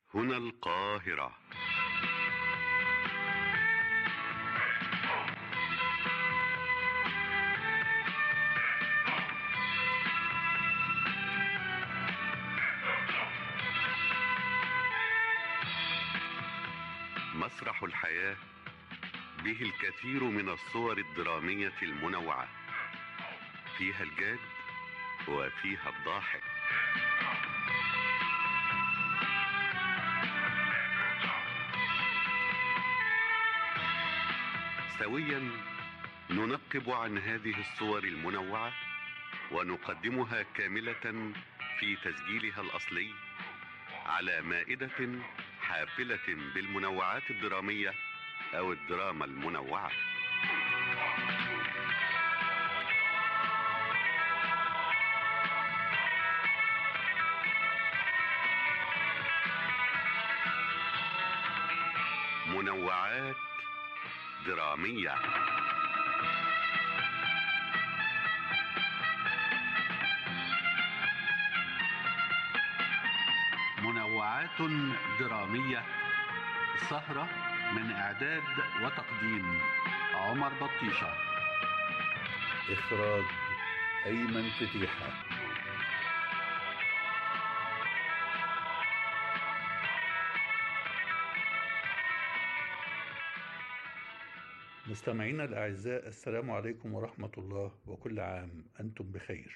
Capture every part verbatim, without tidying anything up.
هنا القاهرة. مسرح الحياة به الكثير من الصور الدرامية المنوعة، فيها الجاد وفيها الضاحك. سويا ننقب عن هذه الصور المنوعة ونقدمها كاملة في تسجيلها الأصلي على مائدة حافلة بالمنوعات الدرامية أو الدراما المنوعة. منوعات درامية. منوعات درامية، سهرة من إعداد وتقديم عمر بطيشة، إخراج أيمن فتيحة. مستمعينا الأعزاء، السلام عليكم ورحمة الله، وكل عام أنتم بخير.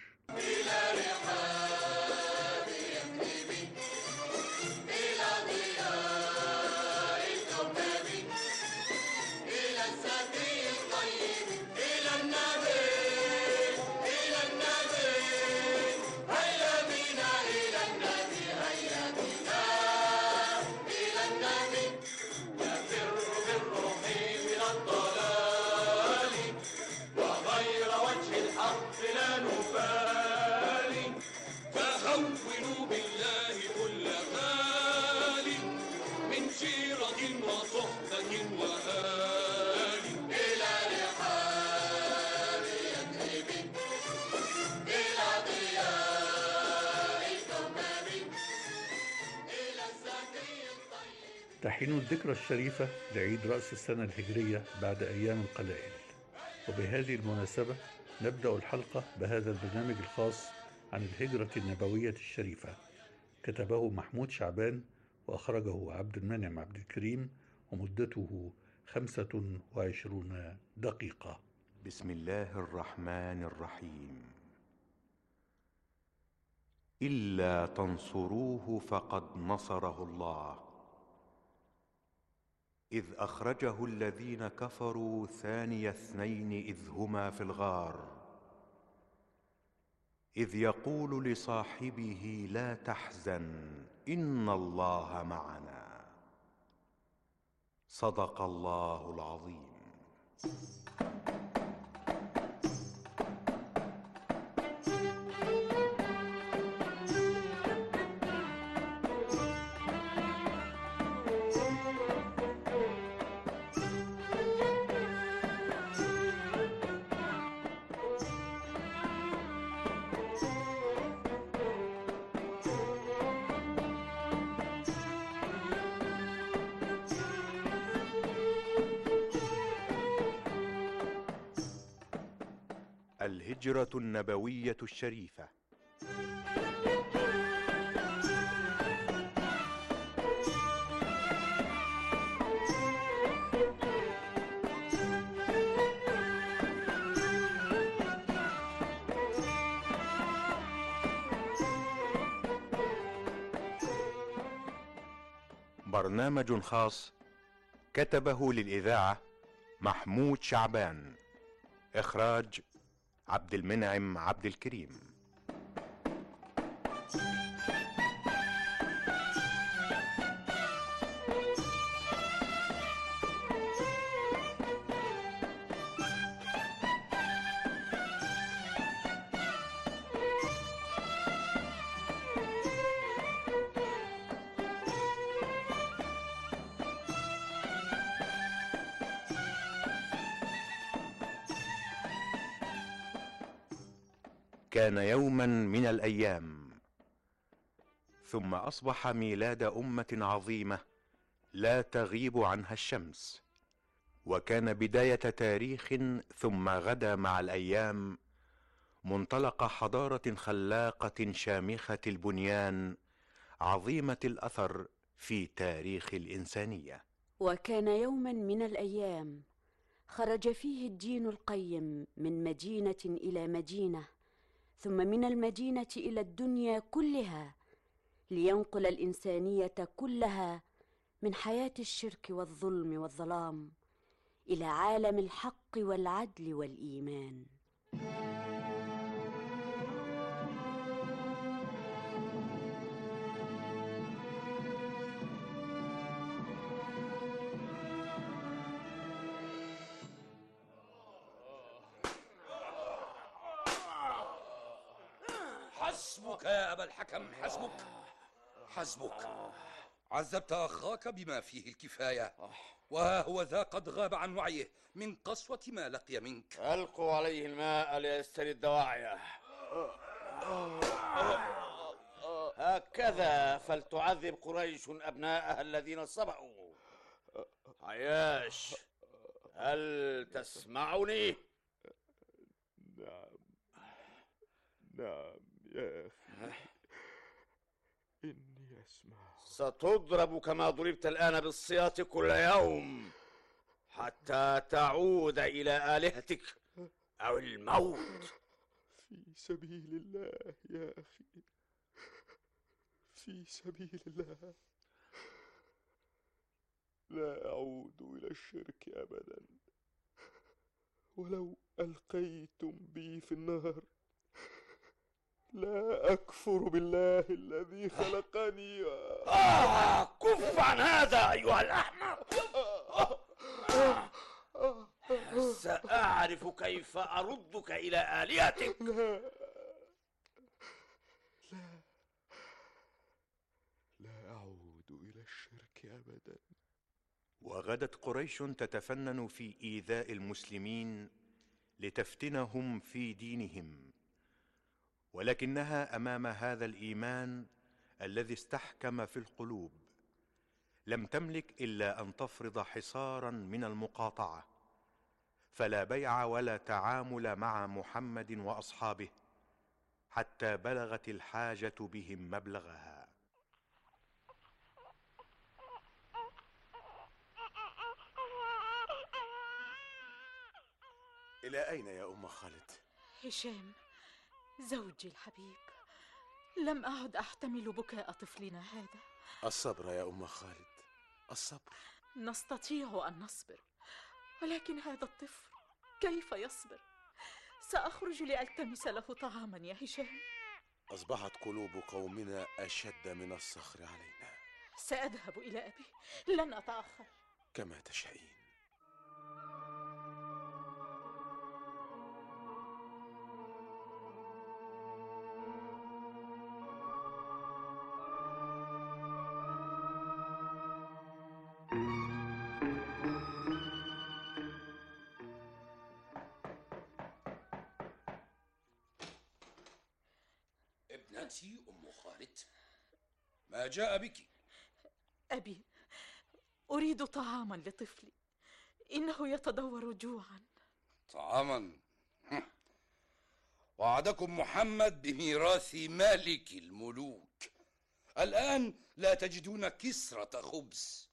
تحين الذكرى الشريفة لعيد رأس السنة الهجرية بعد أيام قلائل، وبهذه المناسبة نبدأ الحلقة بهذا البرنامج الخاص عن الهجرة النبوية الشريفة. كتبه محمود شعبان وأخرجه عبد المنعم عبد الكريم، ومدته خمسة وعشرون دقيقة. بسم الله الرحمن الرحيم. إلا تنصروه فقد نصره الله إذ أخرجه الذين كفروا ثاني اثنين إذ هما في الغار إذ يقول لصاحبه لا تحزن إن الله معنا. صدق الله العظيم. الهجرة النبوية الشريفة. برنامج خاص كتبه للإذاعة محمود شعبان، إخراج عبد المنعم عبد الكريم. كان يوما من الأيام، ثم أصبح ميلاد أمة عظيمة لا تغيب عنها الشمس، وكان بداية تاريخ ثم غدا مع الأيام منطلق حضارة خلاقة شامخة البنيان عظيمة الأثر في تاريخ الإنسانية. وكان يوما من الأيام خرج فيه الدين القيم من مدينة إلى مدينة، ثم من المدينة إلى الدنيا كلها، لينقل الإنسانية كلها من حياة الشرك والظلم والظلام إلى عالم الحق والعدل والإيمان. حسبك يا أبا الحكم، حسبك حسبك. عذبت أخاك بما فيه الكفاية، وها هو ذا قد غاب عن وعيه من قسوة ما لقي منك. ألقوا عليه الماء ليسترد وعيه. هكذا فلتعذب قريش أبناءها الذين صبأوا. عياش، هل تسمعني؟ نعم نعم يا أخي، إني أسمع. ستضرب كما ضربت الآن بالسياط كل يوم حتى تعود إلى آلهتك أو الموت. في سبيل الله يا أخي، في سبيل الله، لا أعود إلى الشرك أبدا، ولو ألقيتم بي في النار لا أكفر بالله الذي خلقني. آه كف عن هذا أيها الأحمق. سأعرف كيف أردك إلى آلهتك. لا لا لا أعود إلى الشرك أبدا. وغدت قريش تتفنن في إيذاء المسلمين لتفتنهم في دينهم، ولكنها أمام هذا الإيمان الذي استحكم في القلوب لم تملك إلا أن تفرض حصارا من المقاطعة، فلا بيع ولا تعامل مع محمد وأصحابه حتى بلغت الحاجة بهم مبلغها. إلى أين يا أم خالد؟ هشام زوجي الحبيب، لم أعد أحتمل بكاء طفلنا هذا. الصبر يا أم خالد، الصبر. نستطيع أن نصبر، ولكن هذا الطفل كيف يصبر؟ سأخرج لألتمس له طعاما يا هشام. أصبحت قلوب قومنا أشد من الصخر علينا. سأذهب إلى أبي، لن أتأخر. كما تشائين. ابنتي أم خالد، ما جاء بك؟ أبي، أريد طعاما لطفلي، إنه يتدور جوعا. طعاما؟ وعدكم محمد بميراث مالك الملوك، الآن لا تجدون كسرة خبز.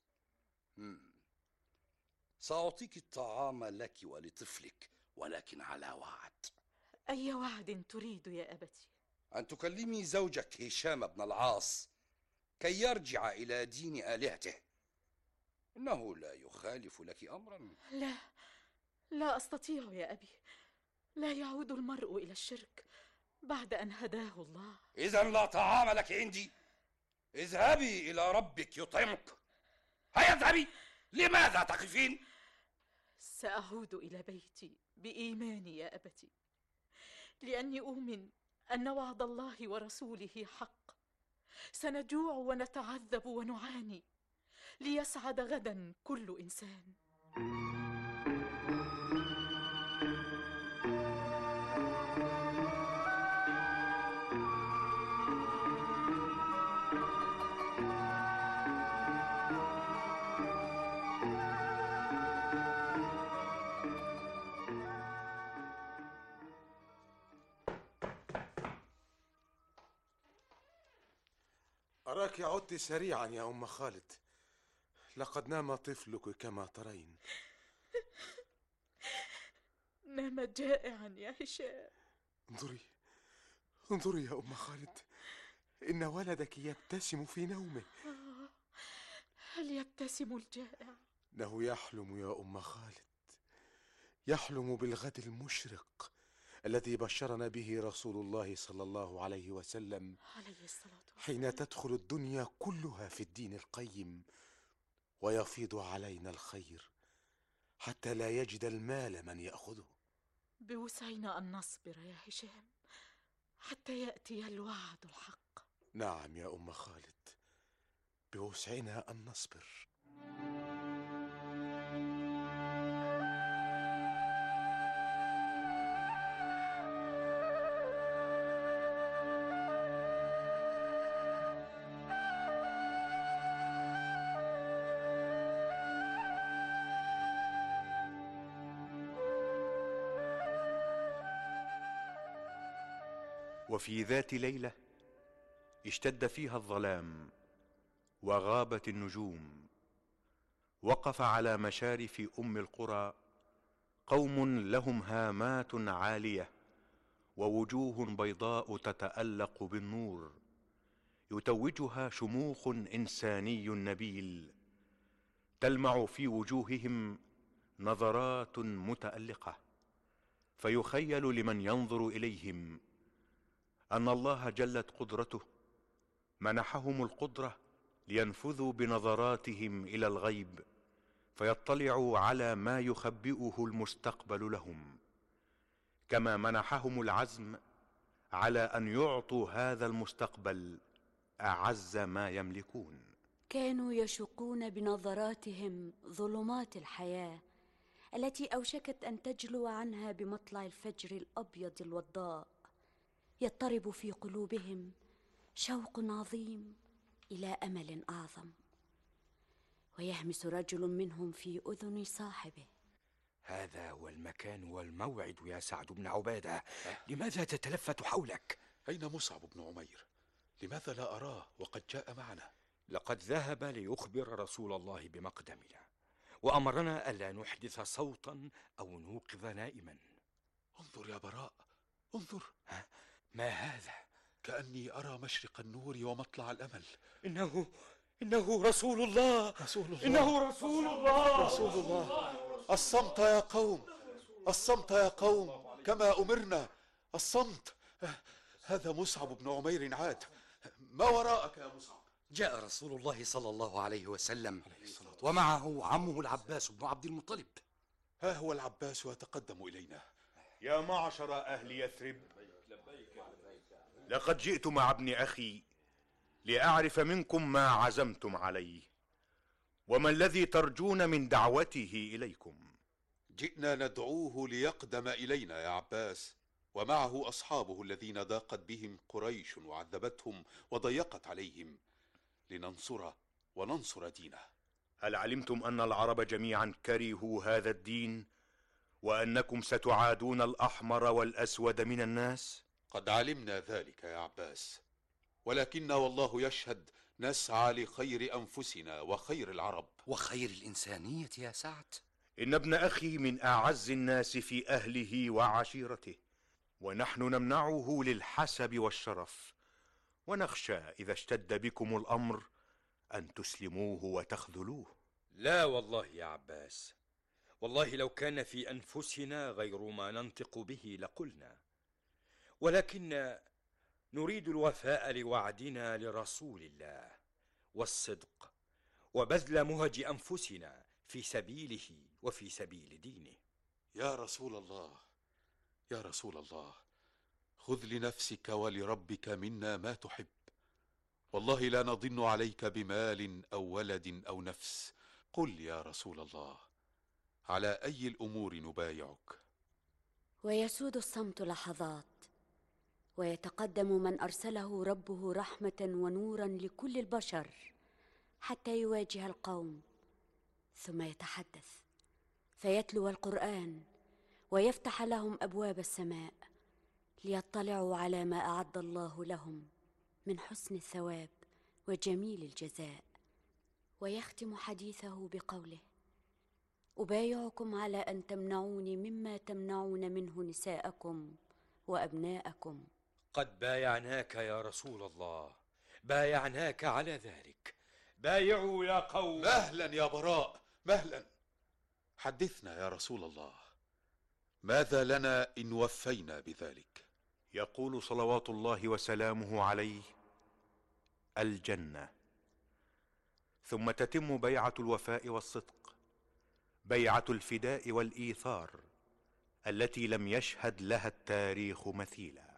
سأعطيك الطعام لك ولطفلك، ولكن على وعد. أي وعد تريد يا أبتي؟ أن تكلمي زوجك هشام بن العاص كي يرجع إلى دين آلهته، إنه لا يخالف لك أمرا. لا لا أستطيع يا أبي، لا يعود المرء إلى الشرك بعد أن هداه الله. إذن لا طعام لك عندي، اذهبي إلى ربك يطعمك. هيا اذهبي، لماذا تقفين؟ سأعود إلى بيتي بإيماني يا أبتي، لأني أؤمن أن وعد الله ورسوله حق. سنجوع ونتعذب ونعاني ليسعد غدا كل إنسان. أراك عدت سريعا يا أم خالد، لقد نام طفلك كما ترين. نام جائعا يا هشام. انظري انظري يا أم خالد، إن ولدك يبتسم في نومه. آه، هل يبتسم الجائع؟ إنه يحلم يا أم خالد، يحلم بالغد المشرق الذي بشرنا به رسول الله صلى الله عليه وسلم عليه الصلاة والسلام، حين تدخل الدنيا كلها في الدين القيم ويفيض علينا الخير حتى لا يجد المال من يأخذه. بوسعنا أن نصبر يا هشام حتى يأتي الوعد الحق. نعم يا أم خالد، بوسعنا أن نصبر. وفي ذات ليلة اشتد فيها الظلام وغابت النجوم، وقف على مشارف أم القرى قوم لهم هامات عالية ووجوه بيضاء تتألق بالنور، يتوجها شموخ إنساني نبيل، تلمع في وجوههم نظرات متألقة، فيخيل لمن ينظر إليهم أن الله جلت قدرته منحهم القدرة لينفذوا بنظراتهم إلى الغيب، فيطلعوا على ما يخبئه المستقبل لهم، كما منحهم العزم على أن يعطوا هذا المستقبل أعز ما يملكون. كانوا يشقون بنظراتهم ظلمات الحياة التي أوشكت أن تجلو عنها بمطلع الفجر الأبيض الوضاء. يضطرب في قلوبهم شوق عظيم إلى أمل أعظم، ويهمس رجل منهم في أذن صاحبه: هذا هو المكان والموعد يا سعد بن عبادة، لماذا تتلفت حولك؟ أين مصعب بن عمير؟ لماذا لا أراه وقد جاء معنا؟ لقد ذهب ليخبر رسول الله بمقدمنا، وأمرنا ألا نحدث صوتا أو نوقظ نائما. انظر يا براء، انظر. ها؟ ما هذا؟ كأني أرى مشرق النور ومطلع الأمل. إنه إنه رسول الله. رسول الله إنه رسول الله. رسول الله. الصمت يا قوم، الصمت يا قوم، كما أمرنا، الصمت. هذا مصعب بن عمير عاد. ما وراءك يا مصعب؟ جاء رسول الله صلى الله عليه وسلم ومعه عمه العباس بن عبد المطلب. ها هو العباس يتقدم إلينا. يا معشر أهل يثرب، لقد جئت مع ابن أخي لأعرف منكم ما عزمتم عليه وما الذي ترجون من دعوته إليكم. جئنا ندعوه ليقدم إلينا يا عباس، ومعه أصحابه الذين ضاقت بهم قريش وعذبتهم وضيقت عليهم، لننصر وننصر دينه. هل علمتم أن العرب جميعا كرهوا هذا الدين وأنكم ستعادون الأحمر والأسود من الناس؟ قد علمنا ذلك يا عباس، ولكن والله يشهد نسعى لخير أنفسنا وخير العرب وخير الإنسانية يا سعد. إن ابن أخي من أعز الناس في أهله وعشيرته، ونحن نمنعه للحسب والشرف، ونخشى إذا اشتد بكم الأمر أن تسلموه وتخذلوه. لا والله يا عباس، والله لو كان في أنفسنا غير ما ننطق به لقلنا، ولكن نريد الوفاء لوعدنا لرسول الله والصدق وبذل مهج أنفسنا في سبيله وفي سبيل دينه. يا رسول الله، يا رسول الله، خذ لنفسك ولربك منا ما تحب، والله لا نضن عليك بمال أو ولد أو نفس. قل يا رسول الله، على أي الأمور نبايعك؟ ويسود الصمت لحظات، ويتقدم من أرسله ربه رحمة ونورا لكل البشر حتى يواجه القوم، ثم يتحدث فيتلو القرآن ويفتح لهم أبواب السماء ليطلعوا على ما أعد الله لهم من حسن الثواب وجميل الجزاء. ويختم حديثه بقوله: أبايعكم على أن تمنعوني مما تمنعون منه نساءكم وأبناءكم. قد بايعناك يا رسول الله، بايعناك على ذلك. بايعوا يا قوم. مهلا يا براء، مهلا. حدثنا يا رسول الله، ماذا لنا إن وفينا بذلك؟ يقول صلوات الله وسلامه عليه: الجنة. ثم تتم بيعة الوفاء والصدق، بيعة الفداء والإيثار التي لم يشهد لها التاريخ مثيلا.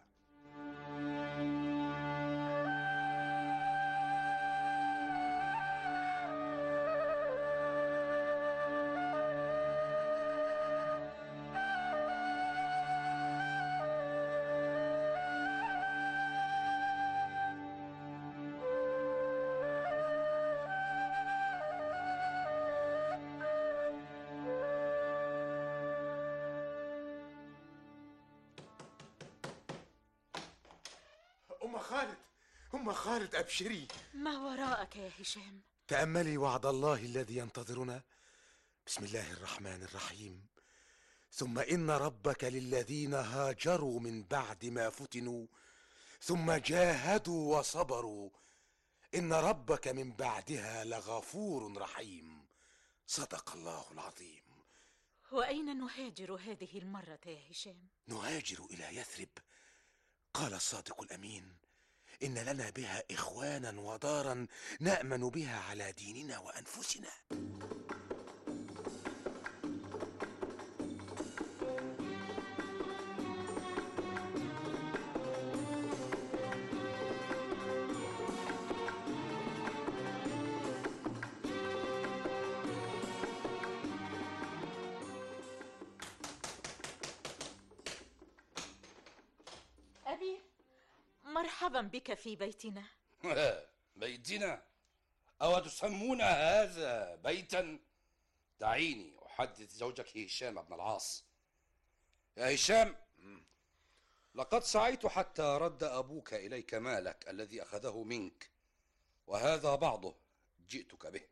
أم خالد، أم خالد أبشري. ما وراءك يا هشام؟ تأملي وعد الله الذي ينتظرنا. بسم الله الرحمن الرحيم. ثم إن ربك للذين هاجروا من بعد ما فتنوا ثم جاهدوا وصبروا إن ربك من بعدها لغفور رحيم. صدق الله العظيم. وأين نهاجر هذه المرة يا هشام؟ نهاجر إلى يثرب. قال الصادق الأمين: إن لنا بها إخوانا ودارا نأمن بها على ديننا وأنفسنا. أبي، مرحبا بك في بيتنا. بيتنا؟ أو تسمون هذا بيتا؟ دعيني أحدث زوجك هشام بن العاص. يا هشام، لقد سعيت حتى رد أبوك إليك مالك الذي أخذه منك، وهذا بعضه جئتك به.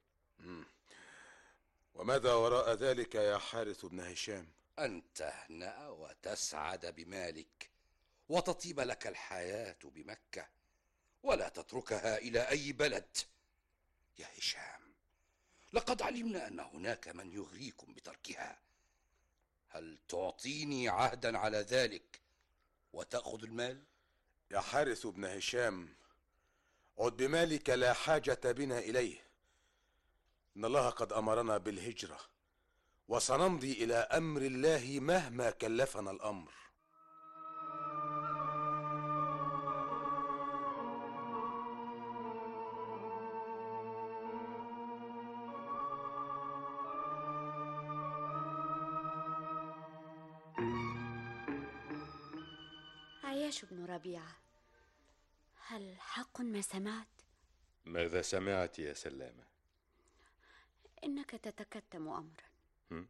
وماذا وراء ذلك يا حارث بن هشام؟ أن تهنأ وتسعد بمالك وتطيب لك الحياة بمكة، ولا تتركها إلى أي بلد. يا هشام، لقد علمنا أن هناك من يغريكم بتركها. هل تعطيني عهدا على ذلك وتأخذ المال؟ يا حارث بن هشام، عد بمالك، لا حاجة بنا إليه. إن الله قد أمرنا بالهجرة، وسنمضي إلى أمر الله مهما كلفنا الأمر. عياش بن ربيعة، هل حق ما سمعت؟ ماذا سمعت يا سلامة؟ إنك تتكتم أمرا.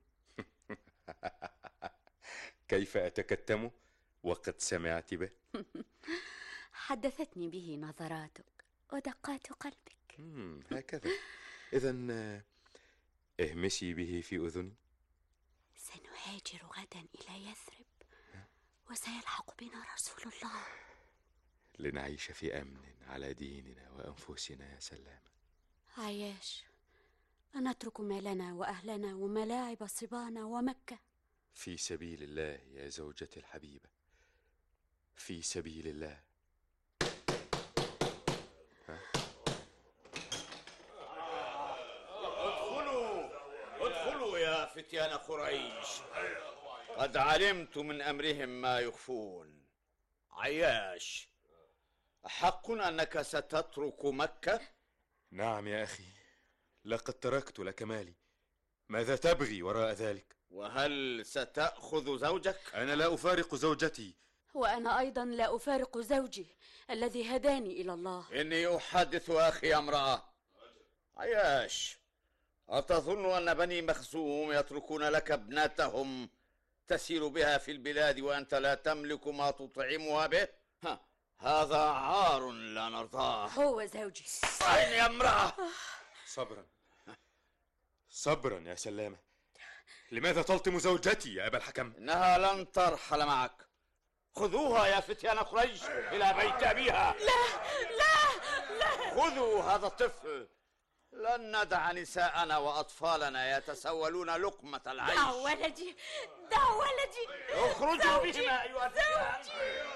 كيف أتكتم وقد سمعت به؟ حدثتني به نظراتك ودقات قلبك. هكذا. إذن اهمسي به في أذني. سنهاجر غدا إلى يثرب، وسيلحق بنا رسول الله لنعيش في أمن على ديننا وأنفسنا يا سلامة. عياش، أنترك مالنا وأهلنا وملاعب صبانا ومكة في سبيل الله يا زوجتي الحبيبة، في سبيل الله. ها؟ ادخلوا ادخلوا يا فتيان قريش، قد علمت من أمرهم ما يخفون. عياش، حق أنك ستترك مكة؟ نعم يا أخي، لقد تركت لك مالي. ماذا تبغي وراء ذلك؟ وهل ستأخذ زوجك؟ أنا لا أفارق زوجتي. وأنا أيضا لا أفارق زوجي الذي هداني إلى الله. إني أحدث أخي امرأة. عياش، أتظن أن بني مخزوم يتركون لك ابنتهم تسير بها في البلاد وأنت لا تملك ما تطعمها به؟ ها، هذا عار لا نرضاه. هو زوجي. أين يا امرأة؟ صبرا صبرا يا سلامة، لماذا تلطم زوجتي يا أبا الحكم؟ إنها لن ترحل معك. خذوها يا فتيان قريش إلى بيت أبيها. لا لا لا، خذوا هذا الطفل. لن ندع نساءنا وأطفالنا يتسولون لقمة العيش. دع ولدي، دع ولدي. اخرجوا بهما أيها الفتيان.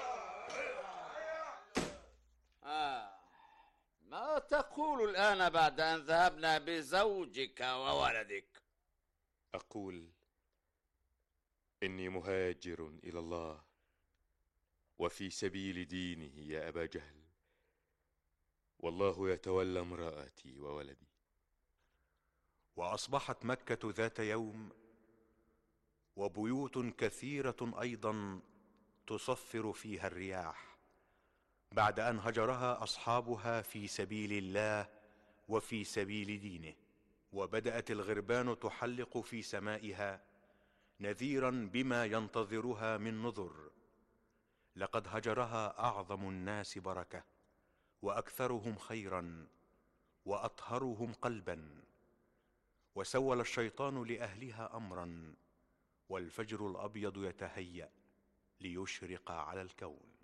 آه. ما تقول الآن بعد أن ذهبنا بزوجك وولدك؟ أقول إني مهاجر إلى الله وفي سبيل دينه يا أبا جهل، والله يتولى امرأتي وولدي. وأصبحت مكة ذات يوم وبيوت كثيرة أيضا تصفر فيها الرياح بعد أن هجرها أصحابها في سبيل الله وفي سبيل دينه، وبدأت الغربان تحلق في سمائها نذيرا بما ينتظرها من نذر. لقد هجرها أعظم الناس بركة وأكثرهم خيرا وأطهرهم قلبا، وسول الشيطان لأهلها أمرا، والفجر الأبيض يتهيأ ليشرق على الكون.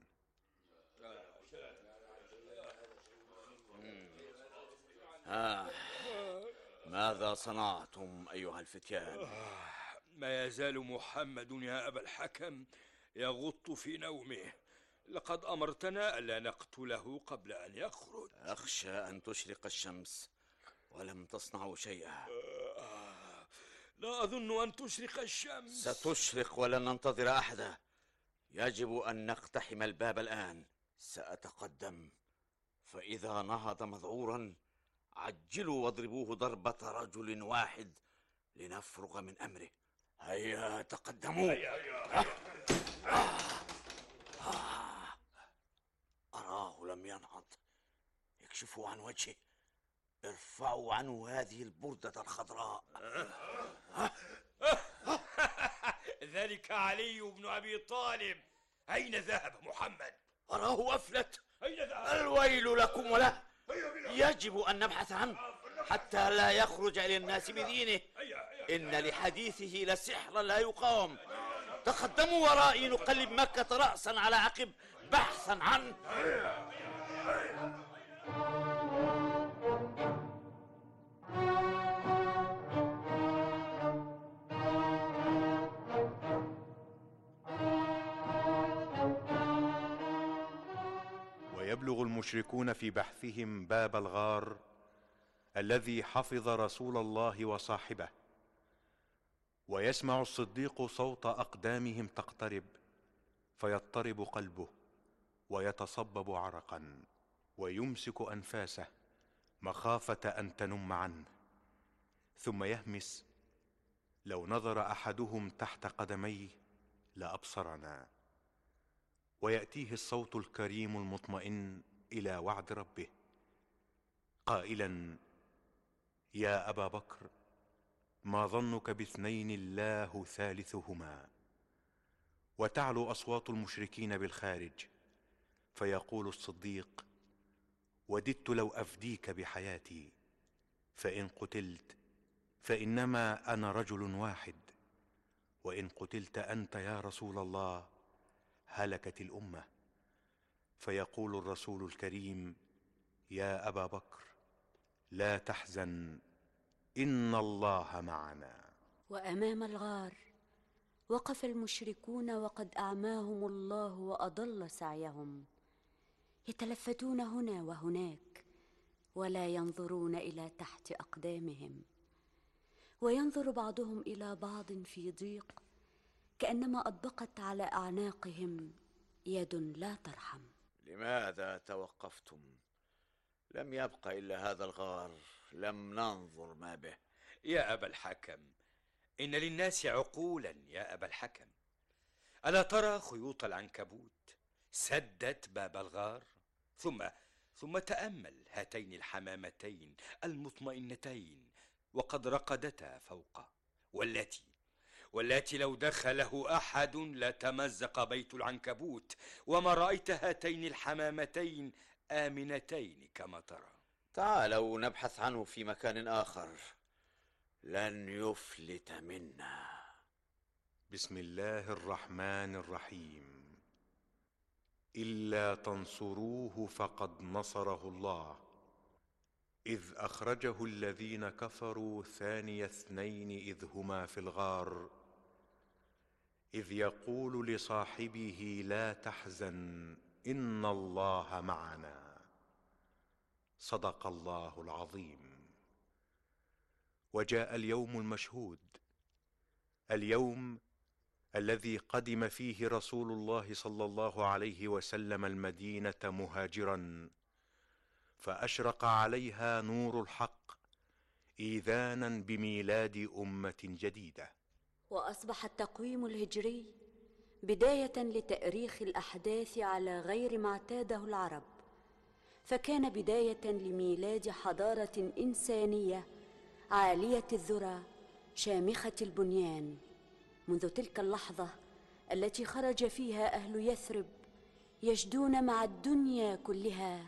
آه. ماذا صنعتم أيها الفتيان؟ ما يزال محمد يا أبا الحكم يغط في نومه. لقد أمرتنا ألا نقتله قبل أن يخرج. أخشى أن تشرق الشمس ولم تصنعوا شيئا. لا أظن أن تشرق الشمس. ستشرق ولن ننتظر أحدا. يجب أن نقتحم الباب الآن. سأتقدم، فإذا نهض مذعورا عجلوا واضربوه ضربة رجل واحد لنفرغ من أمره. هيا تقدموا. هيا. آه. آه. أراه لم ينهض. اكشفوا عن وجهه، ارفعوا عنه هذه البردة الخضراء. ذلك علي بن أبي طالب. أين ذهب محمد؟ أراه أفلت. أين ذهب؟ الويل لكم وله. يجب أن نبحث عنه حتى لا يخرج إلى الناس بدينه. إن لحديثه لسحرا لا يقاوم. تقدموا ورائي نقلب مكة رأسا على عقب بحثا عنه. ويبلغ المشركون في بحثهم باب الغار الذي حفظ رسول الله وصاحبه، ويسمع الصديق صوت أقدامهم تقترب، فيضطرب قلبه ويتصبب عرقا ويمسك أنفاسه مخافة أن تنم عنه، ثم يهمس: لو نظر أحدهم تحت قدميه لأبصرنا. ويأتيه الصوت الكريم المطمئن إلى وعد ربه قائلا: يا أبا بكر، ما ظنك باثنين الله ثالثهما؟ وتعلو أصوات المشركين بالخارج، فيقول الصديق: وددت لو أفديك بحياتي، فإن قتلت فإنما أنا رجل واحد، وإن قتلت أنت يا رسول الله هلكت الأمة. فيقول الرسول الكريم: يا أبا بكر، لا تحزن، إن الله معنا. وأمام الغار وقف المشركون وقد أعماهم الله وأضل سعيهم، يتلفتون هنا وهناك ولا ينظرون إلى تحت أقدامهم، وينظر بعضهم إلى بعض في ضيق، كأنما أطبقت على أعناقهم يد لا ترحم. لماذا توقفتم؟ لم يبق إلا هذا الغار، لم ننظر ما به. يا أبا الحكم، إن للناس عقولا يا أبا الحكم. ألا ترى خيوط العنكبوت سدت باب الغار؟ ثم ثم تأمل هاتين الحمامتين المطمئنتين وقد رقدتا فوقه، والتي واللاتي لو دخله أحد لتمزق بيت العنكبوت، وما رأيت هاتين الحمامتين آمنتين كما ترى. تعالوا نبحث عنه في مكان آخر، لن يفلت منا. بسم الله الرحمن الرحيم. إلا تنصروه فقد نصره الله إذ أخرجه الذين كفروا ثاني اثنين إذ هما في الغار إذ يقول لصاحبه لا تحزن إن الله معنا. صدق الله العظيم. وجاء اليوم المشهود، اليوم الذي قدم فيه رسول الله صلى الله عليه وسلم المدينة مهاجرا، فأشرق عليها نور الحق إيذانا بميلاد أمة جديدة. وأصبح التقويم الهجري بداية لتأريخ الأحداث على غير ما اعتاده العرب، فكان بداية لميلاد حضارة إنسانية عالية الذرى شامخة البنيان. منذ تلك اللحظة التي خرج فيها أهل يثرب يجدون مع الدنيا كلها.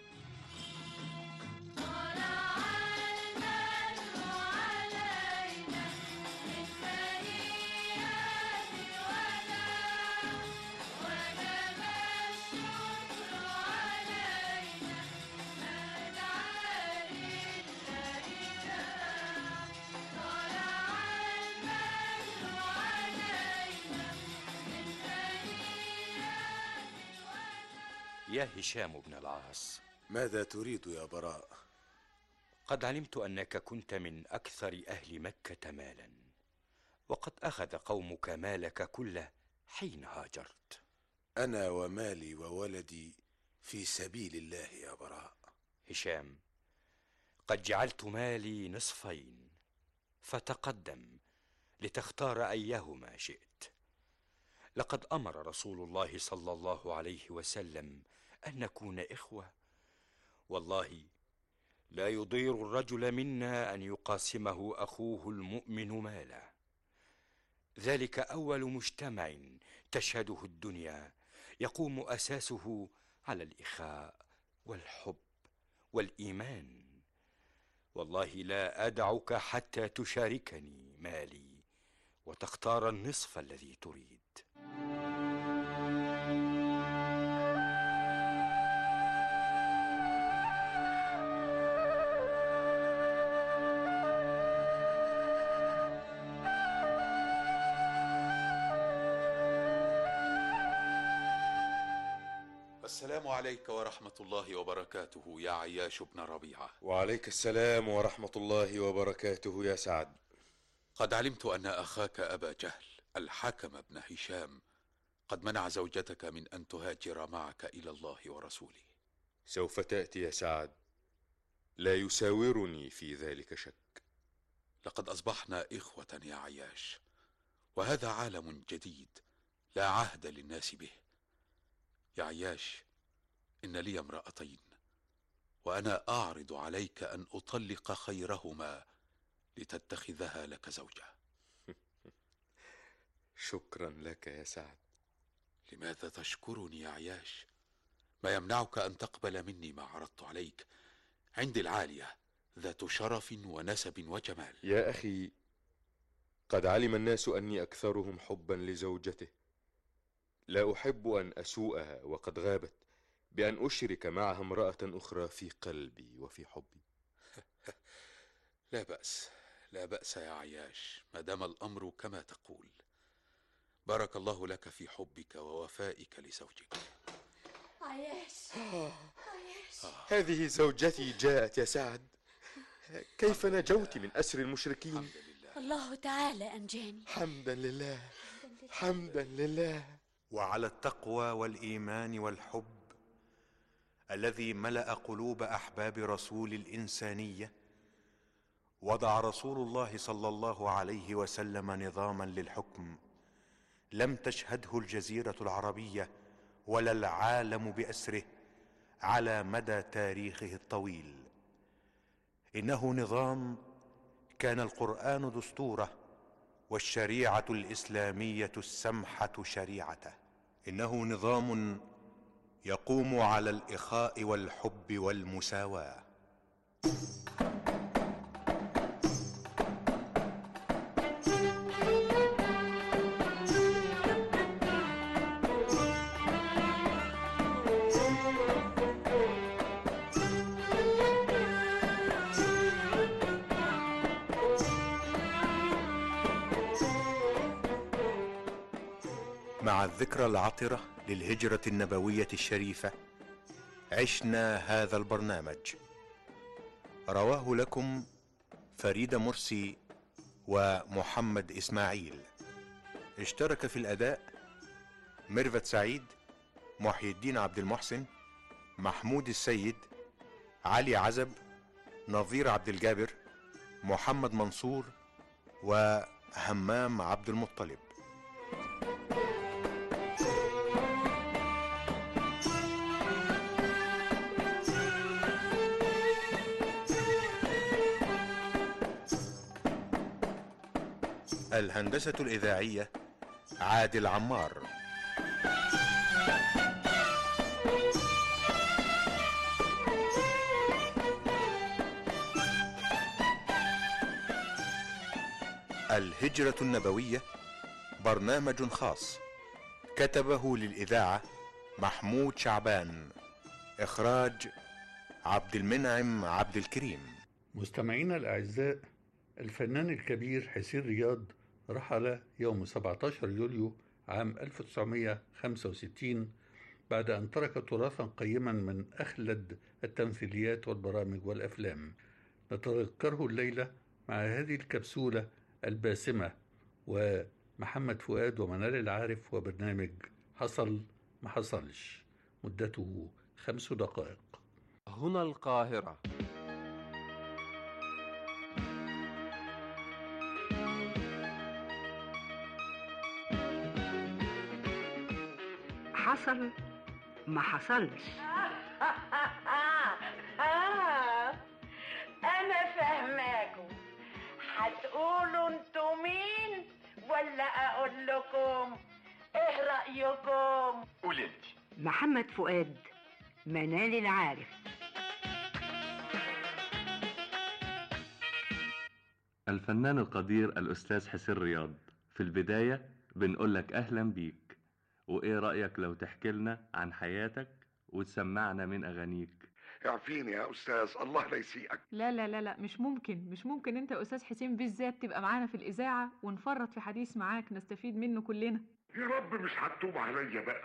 يا هشام بن العاص، ماذا تريد يا براء؟ قد علمت أنك كنت من أكثر أهل مكة مالا، وقد أخذ قومك مالك كله حين هاجرت. أنا ومالي وولدي في سبيل الله يا براء. هشام، قد جعلت مالي نصفين، فتقدم لتختار أيهما شئت. لقد أمر رسول الله صلى الله عليه وسلم أن نكون إخوة، والله لا يضير الرجل منا أن يقاسمه أخوه المؤمن ماله. ذلك أول مجتمع تشهده الدنيا يقوم أساسه على الإخاء والحب والإيمان. والله لا أدعك حتى تشاركني مالي وتختار النصف الذي تريد. السلام عليك ورحمة الله وبركاته يا عياش بن ربيعة. وعليك السلام ورحمة الله وبركاته يا سعد. قد علمت أن أخاك أبا جهل الحكم بن هشام قد منع زوجتك من أن تهاجر معك إلى الله ورسوله. سوف تأتي يا سعد، لا يساورني في ذلك شك. لقد أصبحنا إخوة يا عياش، وهذا عالم جديد لا عهد للناس به. يا عياش، إن لي امرأتين، وأنا أعرض عليك أن أطلق خيرهما لتتخذها لك زوجة. شكرا لك يا سعد. لماذا تشكرني يا عياش؟ ما يمنعك أن تقبل مني ما عرضت عليك؟ عندي العالية ذات شرف ونسب وجمال. يا أخي، قد علم الناس أني أكثرهم حبا لزوجته. لا أحب أن أسوءها وقد غابت، بأن أشرك معها امرأة أخرى في قلبي وفي حبي. لا بأس، لا بأس يا عياش، ما دام الأمر كما تقول. بارك الله لك في حبك ووفائك لزوجك. عياش عياش، هذه زوجتي جاءت يا سعد. كيف نجوت من أسر المشركين؟ الله تعالى أنجاني. حمدا لله، حمدا لله. وعلى التقوى والإيمان والحب الذي ملأ قلوب أحباب رسول الإنسانية، وضع رسول الله صلى الله عليه وسلم نظاما للحكم لم تشهده الجزيرة العربية ولا العالم بأسره على مدى تاريخه الطويل. إنه نظام كان القرآن دستوره، والشريعة الإسلامية السمحة شريعته. إنه نظام يقوم على الإخاء والحب والمساواة. مع الذكرى العطرة للهجرة النبوية الشريفة عشنا هذا البرنامج. رواه لكم فريدة مرسي ومحمد إسماعيل. اشترك في الأداء ميرفت سعيد، محي الدين عبد المحسن، محمود السيد، علي عزب، نظير عبد الجابر، محمد منصور، وهمام عبد المطلب. الهندسة الإذاعية عادل عمار. الهجرة النبوية برنامج خاص كتبه للإذاعة محمود شعبان. إخراج عبد المنعم عبد الكريم. مستمعينا الأعزاء، الفنان الكبير حسين رياض رحل يوم سبعة عشر يوليو عام ألف وتسعمائة وخمسة وستين بعد أن ترك تراثا قيما من أخلد التمثيليات والبرامج والأفلام. نتذكره الليلة مع هذه الكبسولة الباسمة ومحمد فؤاد ومنال العارف وبرنامج حصل ما حصلش، مدته خمس دقائق. هنا القاهرة. حصل ما حصلش. أنا فاهماكم. هتقولوا انتوا مين ولا أقول لكم؟ إيه رأيكم؟ قولي انت. محمد فؤاد، منال العارف. الفنان القدير الأستاذ حسين رياض، في البداية بنقول لك أهلا بيك، وإيه رأيك لو تحكي لنا عن حياتك وتسمعنا من أغانيك؟ اعفيني يا أستاذ، الله لا يسيئك. لا لا لا لا مش ممكن مش ممكن انت يا أستاذ حسين بالذات تبقى معانا في الإذاعة ونفرط في حديث معاك نستفيد منه كلنا. يا رب مش هتوب عليا بقى.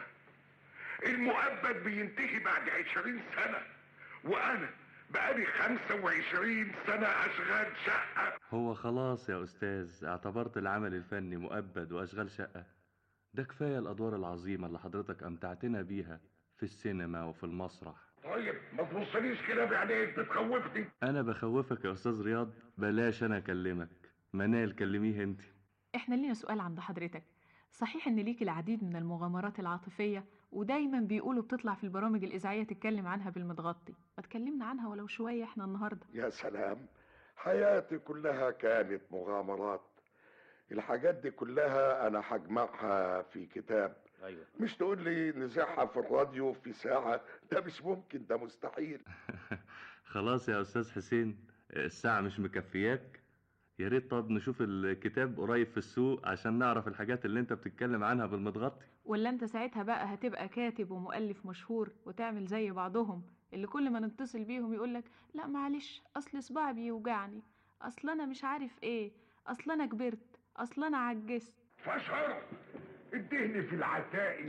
المؤبد بينتهي بعد عشرين سنة، وأنا بقالي خمسة وعشرين سنة أشغال شقة. هو خلاص يا أستاذ اعتبرت العمل الفني مؤبد وأشغال شقة؟ ده كفاية الأدوار العظيمة اللي حضرتك أمتعتنا بيها في السينما وفي المسرح. طيب ما تبصليش كده بعينيك، بتخوفني. أنا بخوفك يا أستاذ رياض؟ بلاش أنا أكلمك، منال كلميه أنت. إحنا لينا سؤال عند حضرتك. صحيح إن ليك العديد من المغامرات العاطفية ودايما بيقولوا بتطلع في البرامج الإذاعية تتكلم عنها بالمتغطي، ما تكلمنا عنها ولو شوية إحنا النهاردة. يا سلام، حياتي كلها كانت مغامرات. الحاجات دي كلها أنا هجمعها في كتاب. أيوة. مش تقول لي نذاعها في الراديو في ساعة، ده مش ممكن، ده مستحيل. خلاص يا أستاذ حسين، الساعة مش مكفياك؟ يا ريت طب نشوف الكتاب قريب في السوق عشان نعرف الحاجات اللي انت بتتكلم عنها بالمتغطي. ولا انت ساعتها بقى هتبقى كاتب ومؤلف مشهور وتعمل زي بعضهم اللي كل ما نتصل بيهم يقولك لا معلش اصل صباعي بيوجعني، اصل انا مش عارف ايه، اصل انا كبرت، اصل انا عجزت. فشر ادهني في العتائي.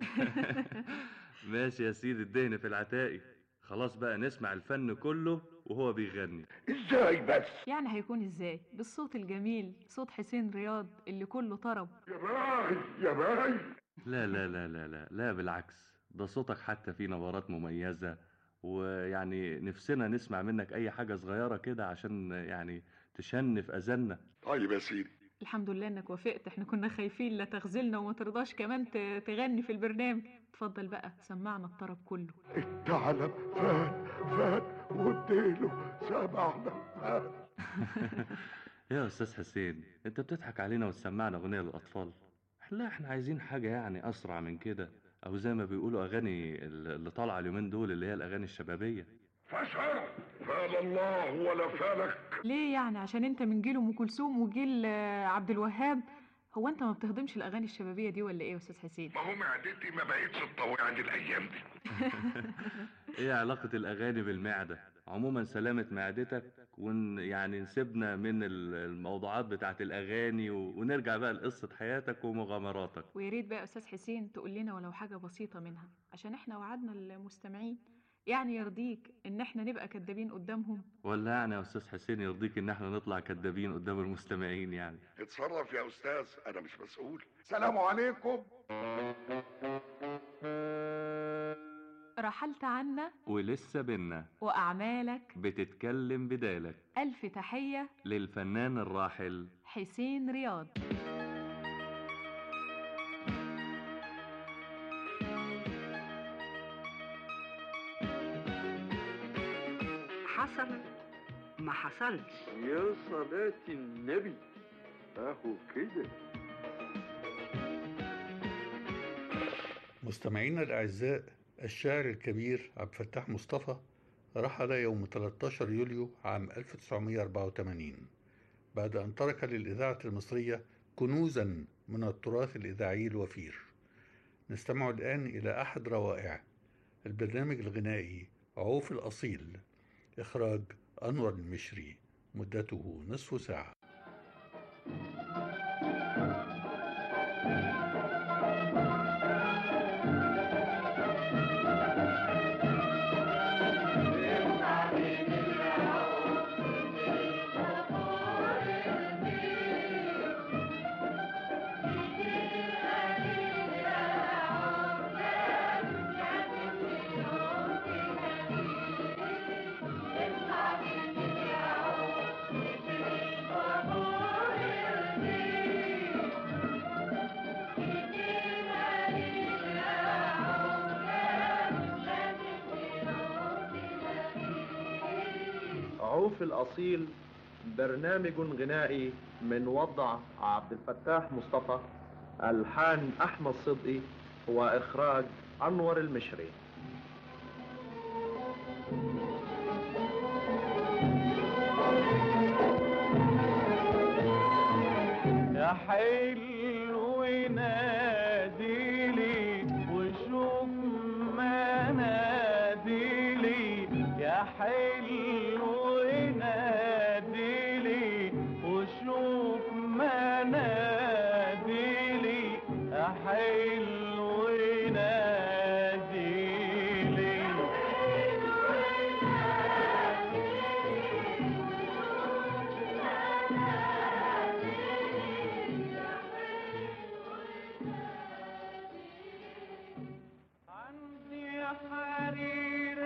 ماشي يا سيدي، ادهني في العتائي. خلاص بقى نسمع الفن كله وهو بيغني. ازاي بس؟ يعني هيكون ازاي؟ بالصوت الجميل، صوت حسين رياض اللي كله طرب. يا باي يا باي. لا لا لا لا لا لا بالعكس، ده صوتك حتى فيه نبرات مميزة، ويعني نفسنا نسمع منك اي حاجة صغيرة كده عشان يعني تشنف اذاننا. طيب يا سيدي. الحمد لله انك وافقت، احنا كنا خايفين لا تخذلنا وما ترضاش كمان تغني في البرنامج. اتفضل بقى سمعنا الطرب كله. الثعلب فات فات واديله سمعنا فات. يا أستاذ حسين، أنت بتضحك علينا وتسمعنا أغنية للأطفال؟ لا، إحنا عايزين حاجة يعني أسرع من كده، أو زي ما بيقولوا أغاني ال- اللي طالعة اليومين دول، اللي هي الأغاني الشبابية. فشر فال الله ولا فالك. ليه يعني؟ عشان انت من جيل ام كلثوم وجيل آه، عبد الوهاب. هو انت ما بتهضمش الاغاني الشبابيه دي ولا ايه يا استاذ حسين؟ ما هو معدتي ما بقتش تطوعني الايام دي. إيه علاقة الأغاني بالمعدة؟ عموما سلامة معدتك، ون يعني نسيبنا من ال- الموضوعات بتاعت الأغاني و... ونرجع بقى لقصة حياتك ومغامراتك. ويا ريت بقى يا استاذ حسين تقول لنا ولو حاجه بسيطه منها، عشان احنا وعدنا المستمعين. يعني يرضيك ان احنا نبقى كدابين قدامهم؟ ولا يعني يا أستاذ حسين يرضيك إن احنا نطلع كدابين قدام المستمعين يعني؟ اتصرف يا استاذ، انا مش مسؤول. سلام عليكم. رحلت عنا ولسه بينا واعمالك بتتكلم بدالك. الف تحيه للفنان الراحل حسين رياض. حصل ما حصلش. يا صلاة النبي، اهو كده. مستمعينا الأعزاء، الشاعر الكبير عبد الفتاح مصطفى رحل يوم ثلاثة عشر يوليو عام ألف وتسعمائة وأربعة وثمانين بعد أن ترك للإذاعة المصرية كنوزا من التراث الإذاعي الوفير. نستمع الآن إلى أحد روائعه، البرنامج الغنائي عوف الأصيل، إخراج أنور المشري، مدته نصف ساعة. عوف الأصيل برنامج غنائي من وضع عبد الفتاح مصطفى، ألحان أحمد صدقي، وإخراج أنور المشري. يا حلو ناديلي وشوف مناديلي، يا حلو ناديلي وشوف مناديلي، يا حلو ناديلي. عندي حرير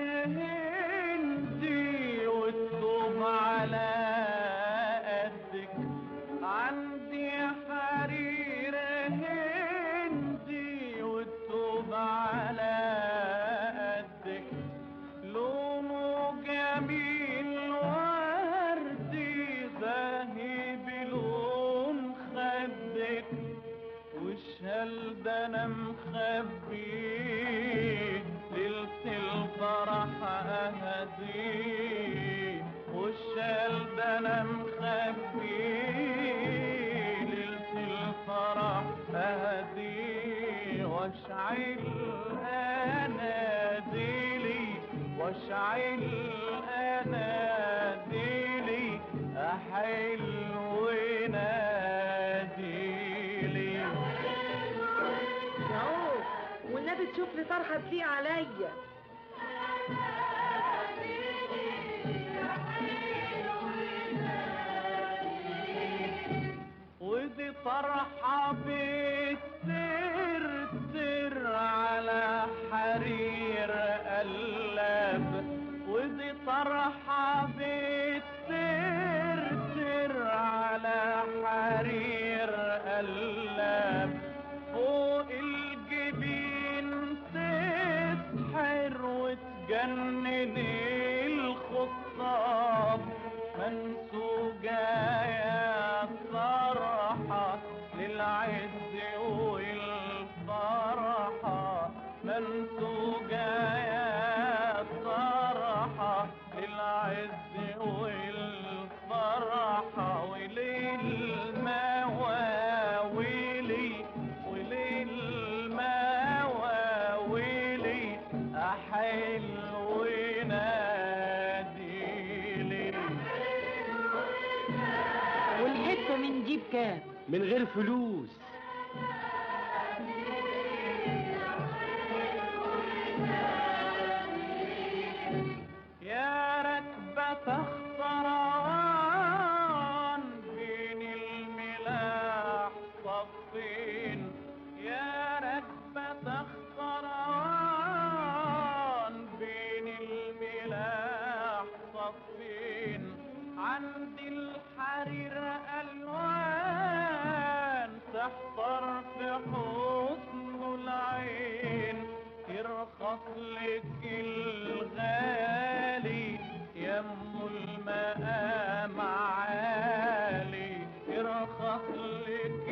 هندي والطوب على قدك، عندي حرير هندي والطوب على قدك، لونه جميل وردي باهي بلون خدك، والشال ده انا مخبيه ليلة الفرح اهديه، والشال ده انا مخبيه ليلة الفرح اهديه، واشعل اناديلي واشعل اناديلي، احلو ناديلي. عوف والنبي تشوف لي طرحه تليق عليا. ودي طرحة بترتر على حرير قلاب، ودي طرحة بترتر على حرير قلاب، فوق الجبين تسحر وتجنن الخطاب، منسوجة يا حتة من دي بكام؟ من غير فلوس. يا ركبة اختران بين الملاح صفين، يا ركبة اختران بين الملاح صفين، عند الحرير ألوان تحضر في حسن العين، يرخص لك الغالي يم المقام عالي، يرخص لك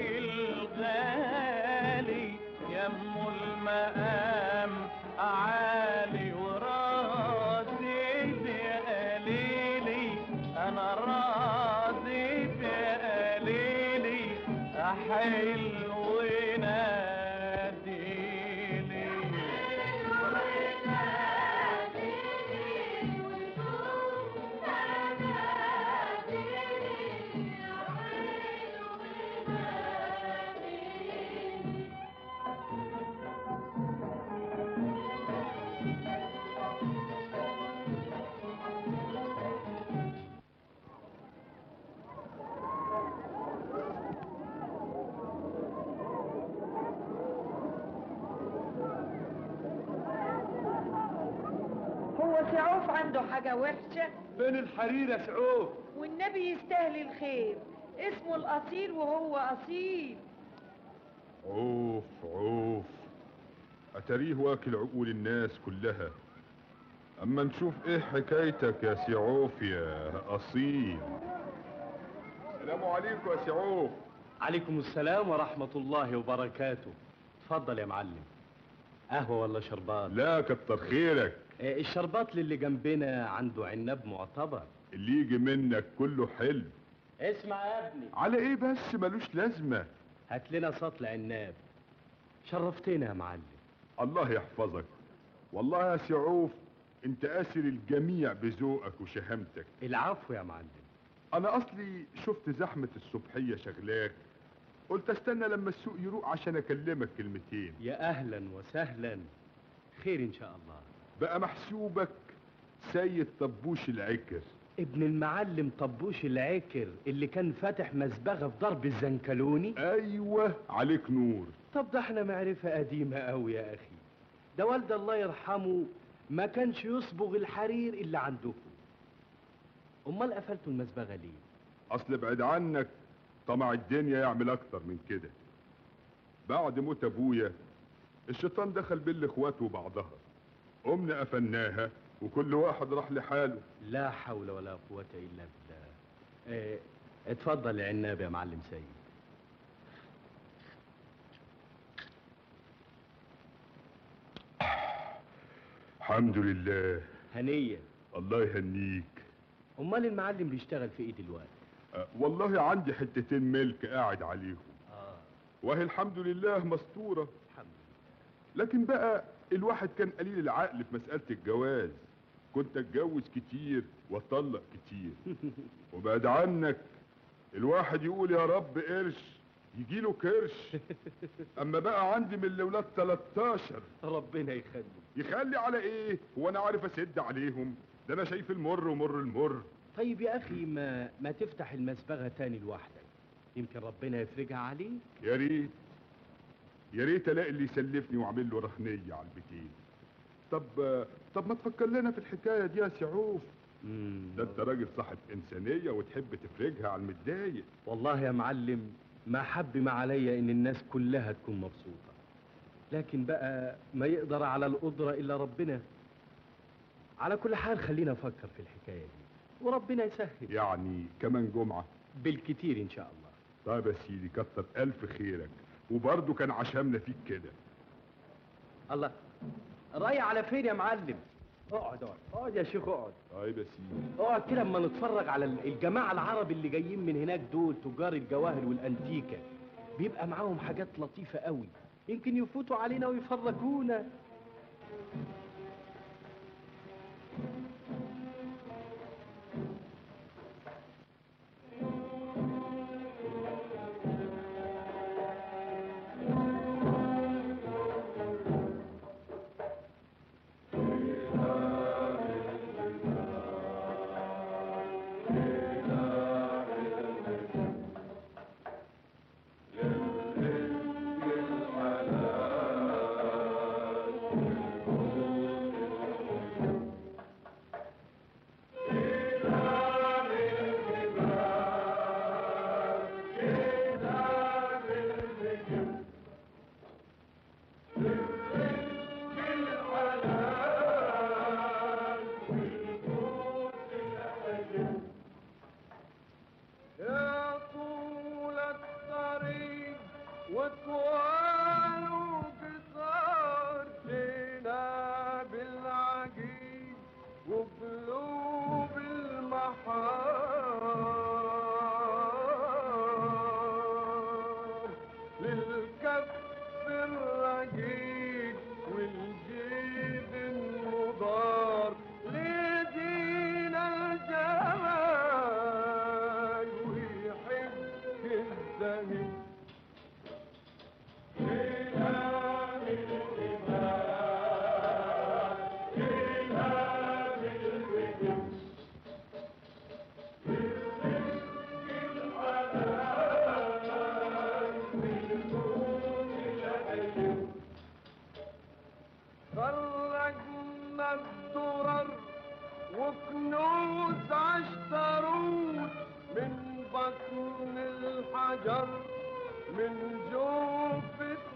الغالي يم المقام عالي، وراضي بقليلي انا راضي بقليلي حلو ناديلي. هو سعوف عنده حاجة وحشة؟ فين الحرير يا سعوف؟ والنبي يستاهل الخير، اسمه الأصيل وهو أصيل. عوف عوف، أتريه واكل عقول الناس كلها. أما نشوف إيه حكايتك يا سي عوف يا أصيل. السلام عليكم يا سي عوف. عليكم السلام ورحمة الله وبركاته. اتفضل يا معلم. قهوة ولا شربات؟ لا كتر خيرك. آه، الشربات اللي جنبنا عنده عناب معتبر. اللي يجي منك كله حلو. اسمع يا ابني. على ايه بس ملوش لازمة؟ هات لنا سطل عناب. شرفتنا يا معلم. الله يحفظك. والله يا سي عوف انت اسر الجميع بذوقك وشهامتك. العفو يا معلم. انا اصلي شفت زحمة الصبحية شغلاك، قلت استنى لما السوق يروق عشان اكلمك كلمتين. يا اهلا وسهلا، خير ان شاء الله. بقى محسوبك سيد طبوش العكر. ابن المعلم طبوش العكر اللي كان فاتح مزبغة في ضرب الزنكلوني. ايوه عليك نور. طب ده احنا معرفة قديمة قوي يا اخي. ده والد الله يرحمه ما كانش يصبغ الحرير الا عندكم. امال قفلتوا المزبغة ليه؟ اصل بعد عنك طمع الدنيا يعمل اكتر من كده. بعد موت ابويا الشيطان دخل بين الاخوات وبعضها، قمنا قفلناها وكل واحد راح لحاله. لا حول ولا قوة الا بالله. اه اتفضل يا عناب يا معلم سيد. الحمد لله. هنية. الله يهنيك. امال المعلم بيشتغل في ايه دلوقتي؟ أه والله عندي حتتين ملك قاعد عليهم. اه وهي الحمد لله مستورة. الحمد لله. لكن بقى الواحد كان قليل العقل في مسألة الجواز. كنت اتجوز كتير واطلق كتير. وبعد عنك الواحد يقول يا رب قرش يجيله كرش. اما بقى عندي من الاولاد تلتاشر. ربنا يخلي. يخلي على ايه؟ هو انا عارف اسد عليهم؟ ده انا شايف المر ومر المر. طيب يا اخي ما ما تفتح المسبغة تاني لوحدك، يمكن ربنا يفرجها عليك. يا ريت يا ريت الاقي اللي يسلفني واعمل له رهنية على البيتين. طب طب ما تفكر لنا في الحكاية دي يا سي عوف. ده انت راجل صاحب انسانية وتحب تفرجها على المتضايق. والله يا معلم ما حب ما عليا ان الناس كلها تكون مبسوطة، لكن بقى ما يقدر على القدرة الا ربنا. على كل حال خلينا نفكر في الحكاية دي وربنا يسهل. يعني كمان جمعة بالكتير ان شاء الله. طيب يا سيدي كتر الف خيرك، وبرضه كان عشمنا فيك كده. الله، رايح على فين يا معلم؟ اقعد اقعد اقعد يا شيخ اقعد. طيب يا سيدي اقعد كده اما نتفرج على الجماعة العرب اللي جايين من هناك دول، تجار الجواهر والانتيكة. بيبقى معاهم حاجات لطيفة قوي، يمكن يفوتوا علينا ويفرجونا. أطوال وقصار جينا بالعجيب وقلوب المحار للكف الرقيق والجيد المضار لدينا الجمال ويحب الزهيد خرجنا الدرر وكنوز عشتروت من بطن الحجر من جوف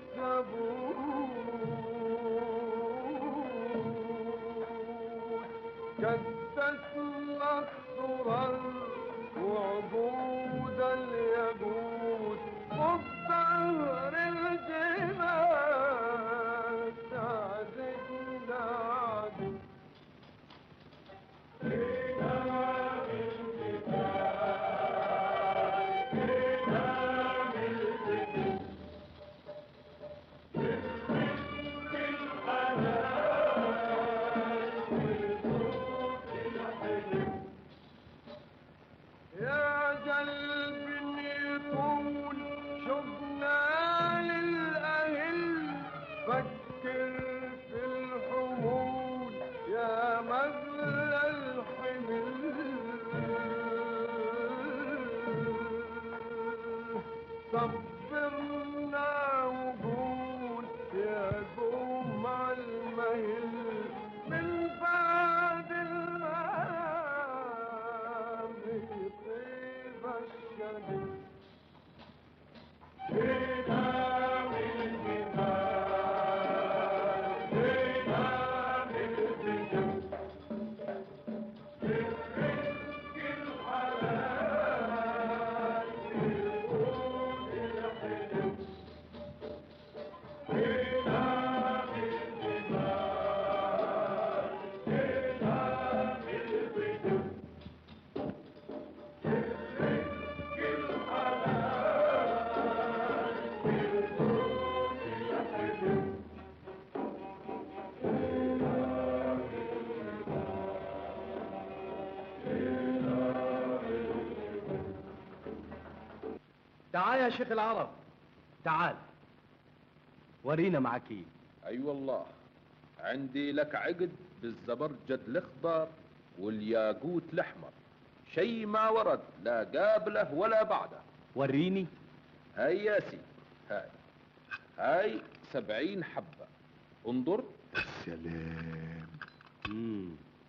التابوت كدسنا الدرر وعبود الياقوت وبظهر الجبال تعزقنا عدو يا قلب يطول شوقنا للأهل فكر في الحمول يا مغلى الحمل صبرنا وقول يا قوم المهل من بعد المنام يطيب الشمس تعال يا شيخ العرب، تعال ورينا معاك ايه. اي والله عندي لك عقد بالزبرجد الاخضر والياقوت الاحمر، شيء ما ورد لا قابله ولا بعده. وريني. هاي يا سيدي، هاي هاي سبعين حبة، انظر. السلام. مم.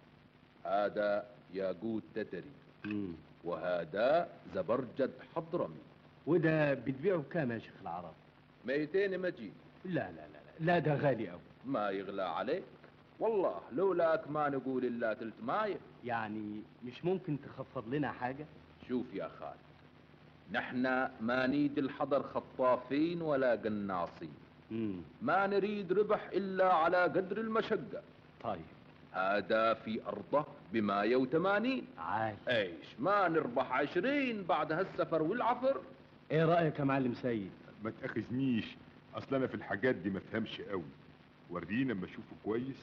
هذا ياقوت تتري. مم. وهذا زبرجد حضرمي. وده بتبيعه بكام يا شيخ العرب؟ ميتين مجيد. لا لا لا لا ده غالي قوي. ما يغلى عليك والله، لولاك ما نقول الا تلت مايه. يعني مش ممكن تخفض لنا حاجة؟ شوف يا خالد، نحن ما نيد الحضر خطافين ولا قناصين. مم. ما نريد ربح الا على قدر المشقة. طيب هذا في ارضه بمايه وثمانين. عال. ايش ما نربح عشرين بعد هالسفر والعفر. ايه رأيك يا معلم سيد؟ ما تأخذنيش، اصل انا في الحاجات دي ما فهمش قوي. ورينا اما اشوفه كويس.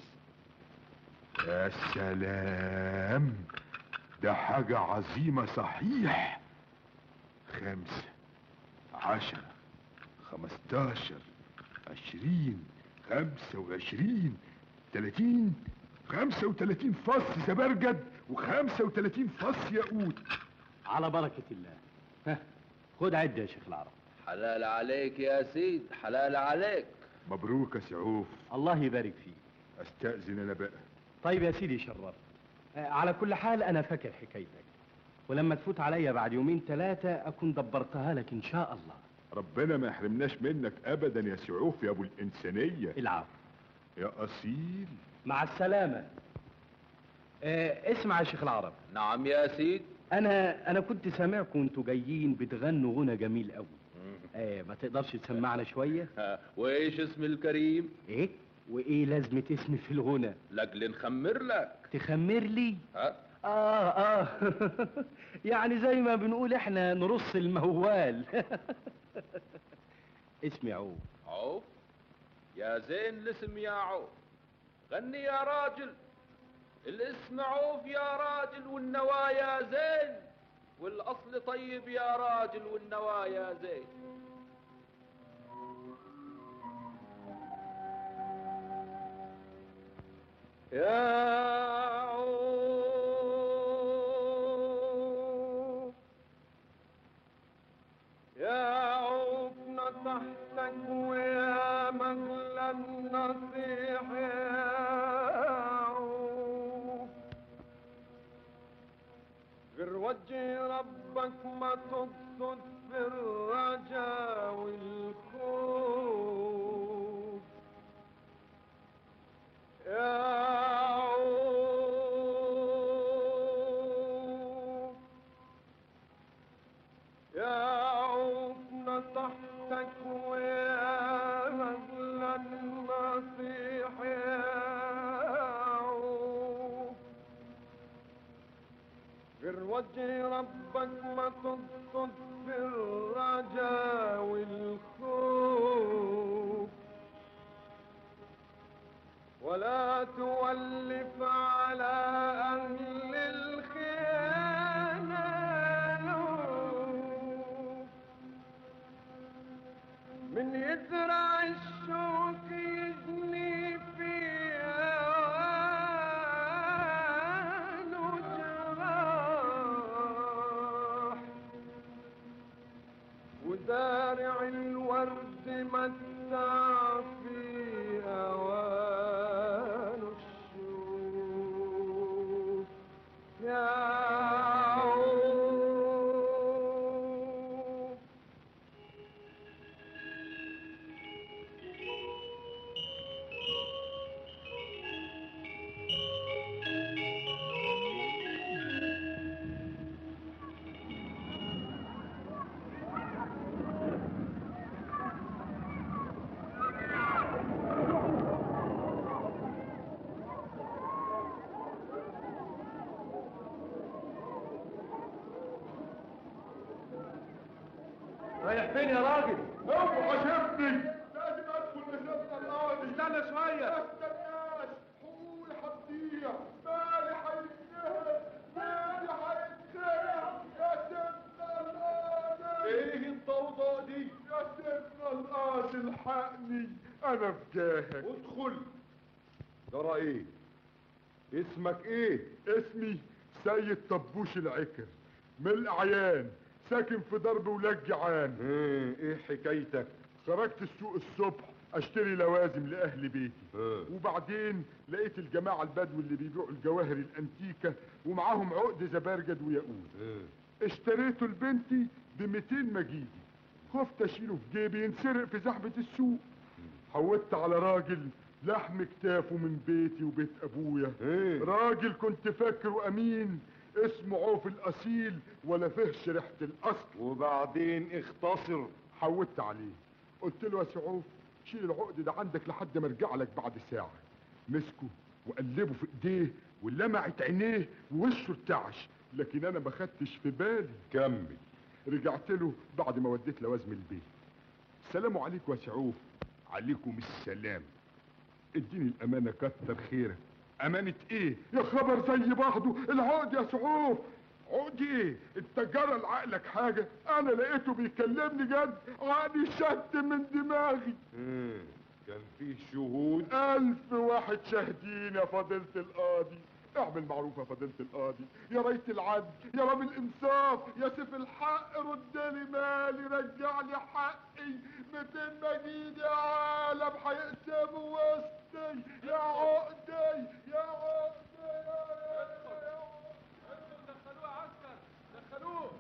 يا سلام، ده حاجة عظيمة صحيح. خمسة، عشرة، خمستاشر، عشرين، خمسة وعشرين، تلاتين، خمسة وتلاتين فص زبرجد وخمسة وتلاتين فص ياقوت. على بركة الله. ها خد عد يا شيخ العرب. حلال عليك يا سيد، حلال عليك. مبروك يا سعوف. الله يبارك فيك. استأذن انا بقى. طيب يا سيدي شرفت. آه على كل حال انا فاكر حكايتك، ولما تفوت عليا بعد يومين ثلاثة اكون دبرتها لك ان شاء الله. ربنا ما يحرمناش منك ابدا يا سعوف يا ابو الانسانية. العفو يا اصيل. مع السلامة. آه اسمع يا شيخ العرب. نعم يا سيد. انا انا كنت سامعكم وانتوا جايين بتغنوا غنى جميل قوي. ايه ما تقدرش تسمعنا شويه؟ وايش اسم الكريم؟ ايه وايه لازمه اسمي في الغنى؟ لاجل نخمر لك. تخمر لي؟ ها؟ اه اه يعني زي ما بنقول احنا نرص الموال. اسمي عوف. عوف؟ يا زين الاسم يا عوف. غني يا راجل. الاسم عوف يا راجل والنوايا زين، والاصل طيب يا راجل والنوايا زين. يا عوف يا عوف نصحتك ويا مغلى النصيح يا عوف، غير وجه ربك ما تقصد في الرجا والخوف. يا عوف يا عوف نصحتك ويا مغلى النصيح يا عوف، غير وجه ربك ما تقصد في الرجا والخوف، ولا تولف على أهل الخيانة لوف، من يزرع الشوك يجني في أوانه جراح، وزارع الورد متع في أوانه الشوك. يا عوف رايح فين يا راجل؟ اوعى شفتني، لازم ادخل لسبت الارض. استنى شويه. ما استناش، حقولي هتضيع، مالي هيتخرب، مالي هيتخرب يا سبت الارض. ايه الضوضاء دي؟ يا سبت الارض الحقني، انا في جاهك. ادخل. ترى ايه؟ اسمك ايه؟ اسمي سيد طبوش العكر من الاعيان، ساكن في درب ولاد جعان. ايه حكايتك؟ خرجت السوق الصبح اشتري لوازم لاهل بيتي، وبعدين لقيت الجماعه البدو اللي بيبيعوا الجواهر الانتيكه ومعاهم عقد زبرجد وياقوت. اشتريته لبنتي ب مئتين مجيدي، خفت اشيله في جيبي ينسرق في زحمه السوق. حودت على راجل لحم كتافه من بيتي وبيت ابويا، راجل كنت فاكره امين اسمه عوف الاصيل ولا فيهش ريحه الاصل. وبعدين اختصر. حودت عليه قلت له يا سي عوف شيل العقد ده عندك لحد ما ارجع لك بعد ساعه. مسكه وقلبه في ايديه ولمعت عينيه ووشه ارتعش، لكن انا ما خدتش في بالي. كمل. رجعت له بعد ما وديت لوازم البيت. السلام عليكم يا سي عوف. عليكم السلام. اديني الامانه كتر خيرك. امانه ايه يا خبر زي بعضه؟ العقد يا سعوف. عقد ايه؟ انت جرى لعقلك حاجه؟ انا لقيته بيكلمني جد، عقلي شت من دماغي. امم كان فيه شهود؟ الف واحد شاهدين يا فضيله القاضي. اعمل معروف يا فضيله القاضي، يا ريت العدل، يا رب الانصاف، يا سيف الحق، رد لي مالي، رجع لي حقي. مئتين مجيد يا عالم هيقسموا وسطي. يا عقدي يا عقدي يا دخلوه يا عسكر، دخلوه.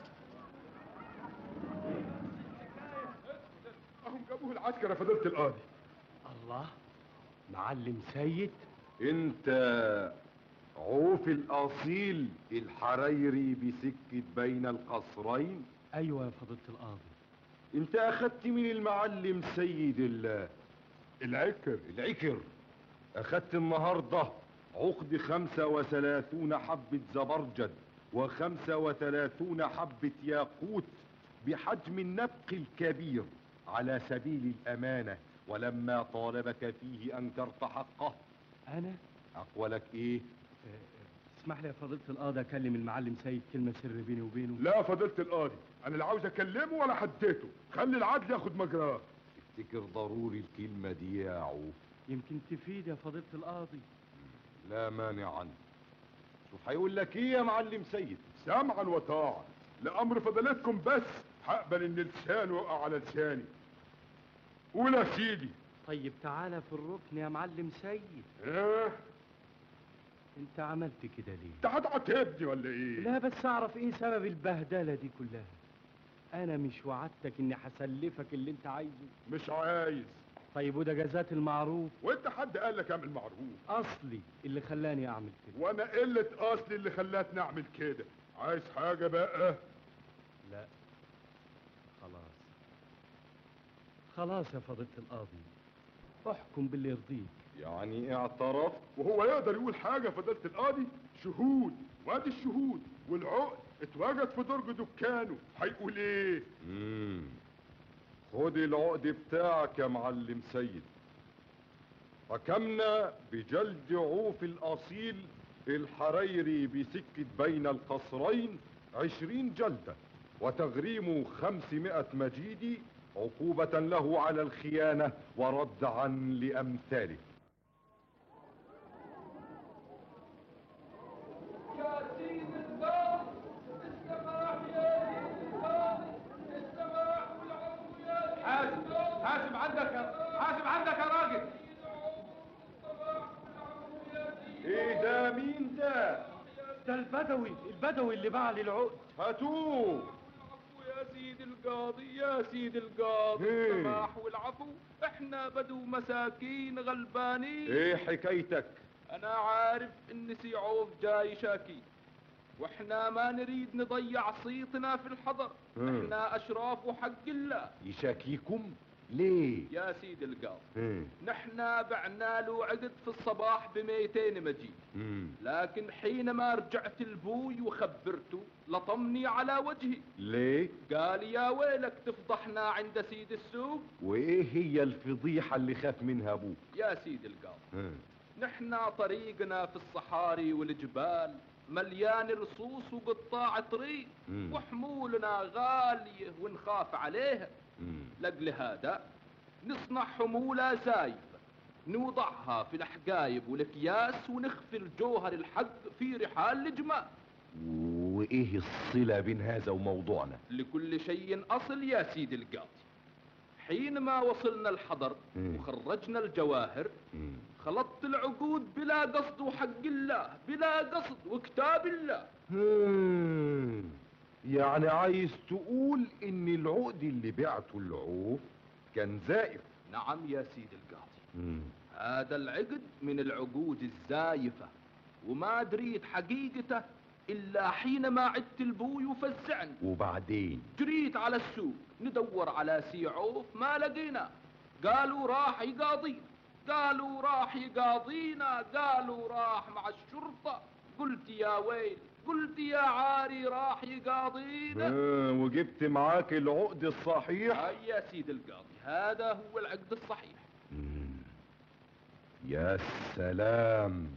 اهم جابوه العسكر يا فضيله القاضي. الله، معلم سيد انت عوف الاصيل الحريري بسكة بين القصرين؟ ايوه يا فضيلة القاضي. انت اخدت من المعلم سيد ال العكر العكر اخدت النهارده عقد خمسة وثلاثون حبة زبرجد وخمسة وثلاثون حبة ياقوت بحجم النبق الكبير على سبيل الأمانة، ولما طالبك فيه أنكرت حقه. أنا؟ أقولك إيه؟ اسمح لي يا فضيلة القاضي أكلم المعلم سيد كلمة سر بيني وبينه. لا فضيلة القاضي، أنا لا عاوز أكلمه ولا حديته، خلي العدل ياخد مجراه. تفتكر ضروري الكلمة دي يا عوف؟ يمكن تفيد يا فضيلة القاضي. لا مانع عنه. شوف هيقول لك إيه يا معلم سيد؟ سمعا وطاعا، لأمر فضيلتكم بس هقبل إن لسانه يقع على لساني. قول يا سيدي. طيب تعالى في الركن يا معلم سيد. إيه؟ انت عملت كده ليه؟ انت هتعاتبني ولا ايه؟ لا بس اعرف ايه سبب البهدله دي كلها. انا مش وعدتك اني هسلفك اللي انت عايزه؟ مش عايز. طيب وده جزات المعروف؟ وانت حد قال لك اعمل معروف؟ اصلي اللي خلاني اعمل كده. وانا قله اصلي اللي خلاتني اعمل كده. عايز حاجه بقى؟ لا خلاص خلاص يا فضيله القاضي، احكم باللي يرضيك. يعني اعترف؟ وهو يقدر يقول حاجه فضيله القاضي؟ شهود، وادي الشهود والعقد اتواجد في درج دكانه، هيقول ايه؟ امم خد العقد بتاعك يا معلم سيد. حكمنا بجلد عوف الاصيل الحريري بسكة بين القصرين عشرين جلدة وتغريم خمسمائة مجيدي عقوبة له على الخيانة وردعا لأمثاله. يا سيد القاضي السماح يا سيد القاضي السماح والعفو يا سيد حاسب حاسب عندك يا حاسب عندك يا راجل. ايه ده؟ مين ده؟ ده البدوي البدوي اللي باع لي العقد. هاتوه. يا سيد القاضي يا سيد القاضي السماح والعفو، احنا بدو مساكين غلبانين. ايه حكايتك؟ انا عارف ان سي عوف جاي شاكي، واحنا ما نريد نضيع صيتنا في الحضر. مم. احنا اشراف وحق الله. يشاكيكم ليه؟ يا سيد القاضي مم. نحن بعنا له عقد في الصباح بميتين مجيد، مم. لكن حينما رجعت لبوي وخبرته لطمني على وجهي. ليه؟ قال يا ويلك تفضحنا عند سيد السوق. وايه هي الفضيحة اللي خاف منها ابوك؟ يا سيد القاضي مم. نحن طريقنا في الصحاري والجبال مليان لصوص وقطاع طريق، مم. وحمولنا غالية ونخاف عليها. مم. لأجل هذا نصنع حمولة زايفة نوضعها في الحقايب والأكياس ونخفي الجوهر الحق في رحال الجمال. وايه الصلة بين هذا وموضوعنا؟ لكل شيء أصل يا سيدي القاضي. حينما وصلنا الحضر مم. وخرجنا الجواهر مم. خلطت العقود بلا قصد وحق الله بلا قصد وكتاب الله. مم. يعني عايز تقول ان العقد اللي بعته العوف كان زائف؟ نعم يا سيدي القاضي. مم. هذا العقد من العقود الزايفة، وما دريت حقيقته إلا حينما عدت البوي وفزعني. وبعدين؟ جريت على السوق ندور على سي عوف ما لقينا. قالوا راح يقاضينا، قالوا راح يقاضينا، قالوا راح مع الشرطة. قلت يا ويل، قلت يا عاري راح يقاضينا. آه وجبت معاك العقد الصحيح؟ هاي يا سيد القاضي هذا هو العقد الصحيح. مم. يا سلام،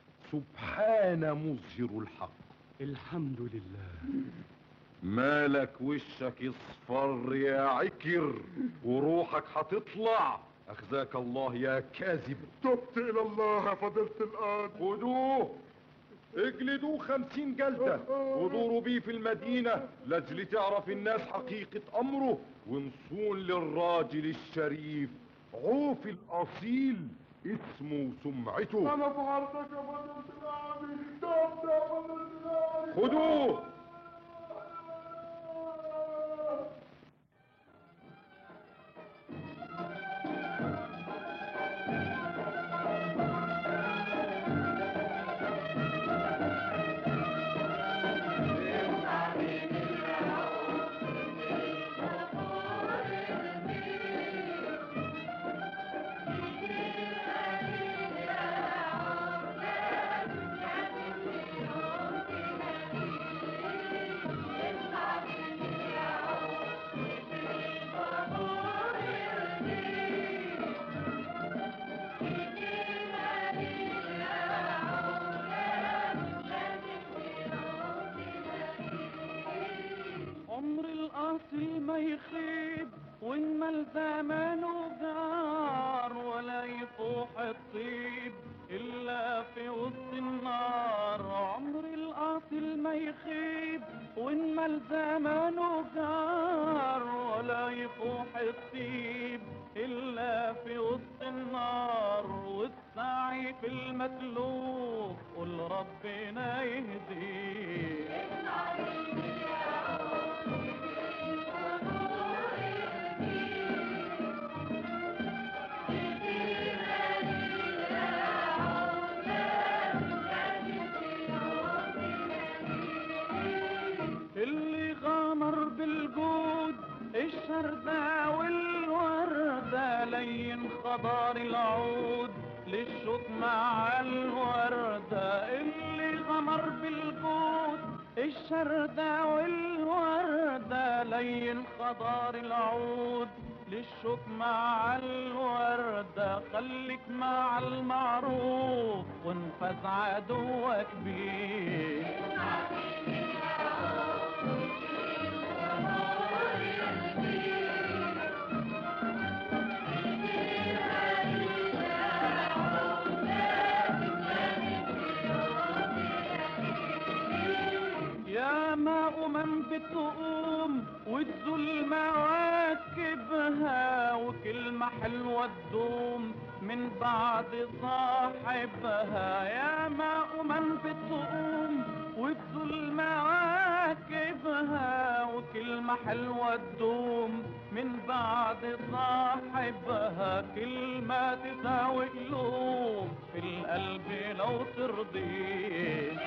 سبحان مظهر الحق. الحمد لله. مالك وشك اصفر يا عكر وروحك هتطلع؟ اخزاك الله يا كاذب. تبت الى الله يا فضيلة القاضي. خدوه اجلدوه خمسين جلدة ودوروا بيه في المدينة لاجل تعرف الناس حقيقة امره ونصون للراجل الشريف عوف الاصيل اسمه وسمعته. انا في عرضك يا فضيلة القاضي. تبت يا فضيلة القاضي. خدوه. يخيب وانمل زمانه جار ولا يفوح الطيب إلا في وسط النار. عمر الأصيل ما يخيب وانمل زمانه جار ولا يفوح الطيب إلا في وسط النار. والسعي في المسلوب قل ربنا يهديه. اللي غامر بالجود الشردة والوردة لين خضار العود للشوك مع الوردة. اللي غمر بالجود الشردة والوردة لين خضار العود للشوك مع الوردة. خليك مع المعروف وانفذ عدوك بيه. يا ما أمم بتقوم وتزول مواكبها وكلمة حلوة تدوم من بعد صاحبها. يا ما أمم بتقوم وتزول مواكبها وكلمة حلوة تدوم من بعد صاحبها. كلمة تساوي قلوب في القلب لو ترضيه.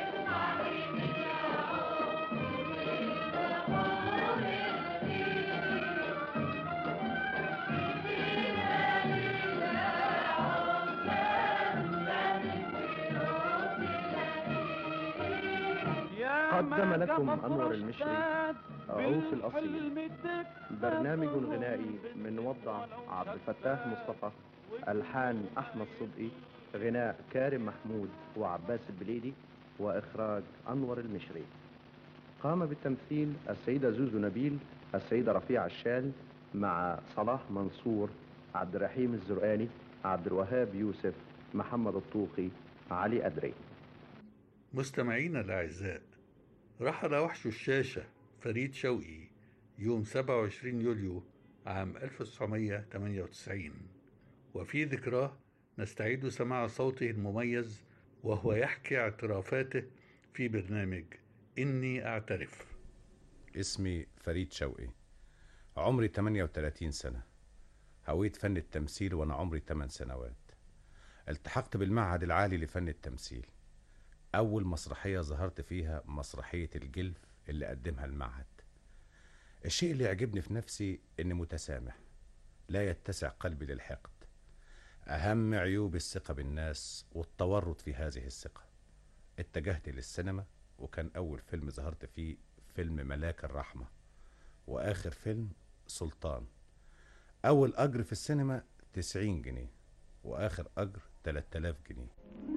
قدم لكم أنور المشري عوف الأصيل، برنامج غنائي من وضع عبد الفتاح مصطفى، ألحان أحمد صدقي، غناء كارم محمود وعباس البليدي، وإخراج أنور المشري. قام بالتمثيل السيدة زوزو نبيل، السيدة رفيعة الشال، مع صلاح منصور، عبد الرحيم الزرقاني، عبد الوهاب يوسف، محمد الطوخي، علي أدري. مستمعينا الأعزاء، رحل وحش الشاشة فريد شوقي يوم سبعة وعشرين يوليو عام ألف وتسعمائة وثمانية وتسعين، وفي ذكراه نستعيد سماع صوته المميز وهو يحكي اعترافاته في برنامج إني أعترف. اسمي فريد شوقي، عمري ثمانية وثلاثين سنة، هويت فن التمثيل وأنا عمري ثمان سنوات. التحقت بالمعهد العالي لفن التمثيل. أول مسرحية ظهرت فيها مسرحية الجلف اللي قدمها المعهد. الشيء اللي يعجبني في نفسي إني متسامح، لا يتسع قلبي للحقد. أهم عيوب الثقة بالناس والتورط في هذه الثقة. اتجهت للسينما، وكان أول فيلم ظهرت فيه فيلم ملاك الرحمة، وآخر فيلم سلطان. أول أجر في السينما تسعين جنيه، وآخر أجر ثلاثة آلاف جنيه.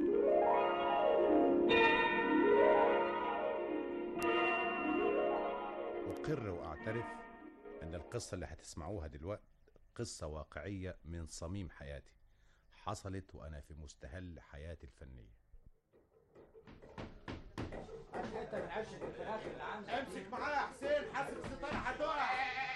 أقر وأعترف أن القصة اللي هتسمعوها دلوقتي قصة واقعية من صميم حياتي، حصلت وأنا في مستهل حياتي الفنية. امسك معايا يا حسين، حاسب الستاره هتقع.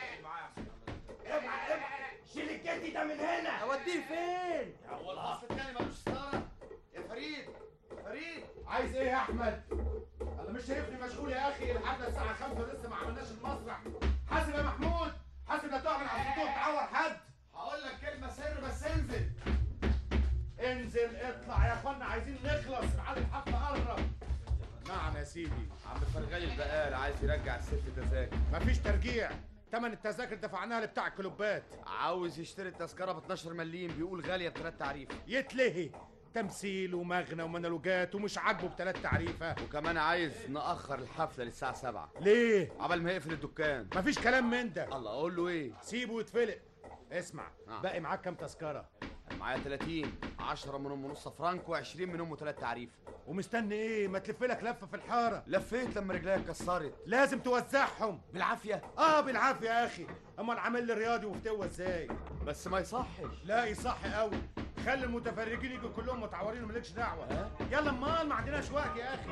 ابعد ابعد، شيل الجدي ده من هنا. اوديه فين؟ هو الاصل التاني ملوش ستاره. يا فريد فريد، عايز ايه يا احمد؟ انا مش شايفني مشغول يا اخي لحد الساعه خمسة لسه ما عملناش المسرح. حاسب يا محمود، حاسب لا تقع من على السطوح تعور حد. هقول لك كلمه سر بس انزل انزل اطلع يا اخوانا، عايزين نخلص، ميعاد الحفله قرب. نعم يا سيدي. عم فرغالي البقال عايز يرجع الست تذاكر. مفيش ترجيع، تمن التذاكر دفعناها لبتاع الكلوبات. عاوز يشتري التذكره ب اتناشر مليم، بيقول غاليه بثلاث تعريف. يتلهي، تمثيل ومغنى ومونولوجات ومش عاجبه بثلاث تعريفه. وكمان عايز نأخر الحفله للساعه سبعة. ليه؟ عبال ما يقفل الدكان. مفيش كلام من ده. الله، اقول له ايه؟ سيبه يتفلق. اسمع، آه. باقي معاك كام تذكره؟ معايا تلاتين، عشرة من ام نص فرنك وعشرين من ام تلات تعريف. ومستني ايه؟ ما تلف لك لفه في الحاره. لفيت لما رجليا اتكسرت. لازم توزعهم بالعافيه. اه بالعافيه يا اخي. امال عامل لي رياضي وفتوه ازاي؟ بس ما يصحش. لا يصح قوي. خلي المتفرجين يجوا كلهم متعورين ومالكش دعوه. أه؟ يلا امال ما عندناش وقت يا اخي.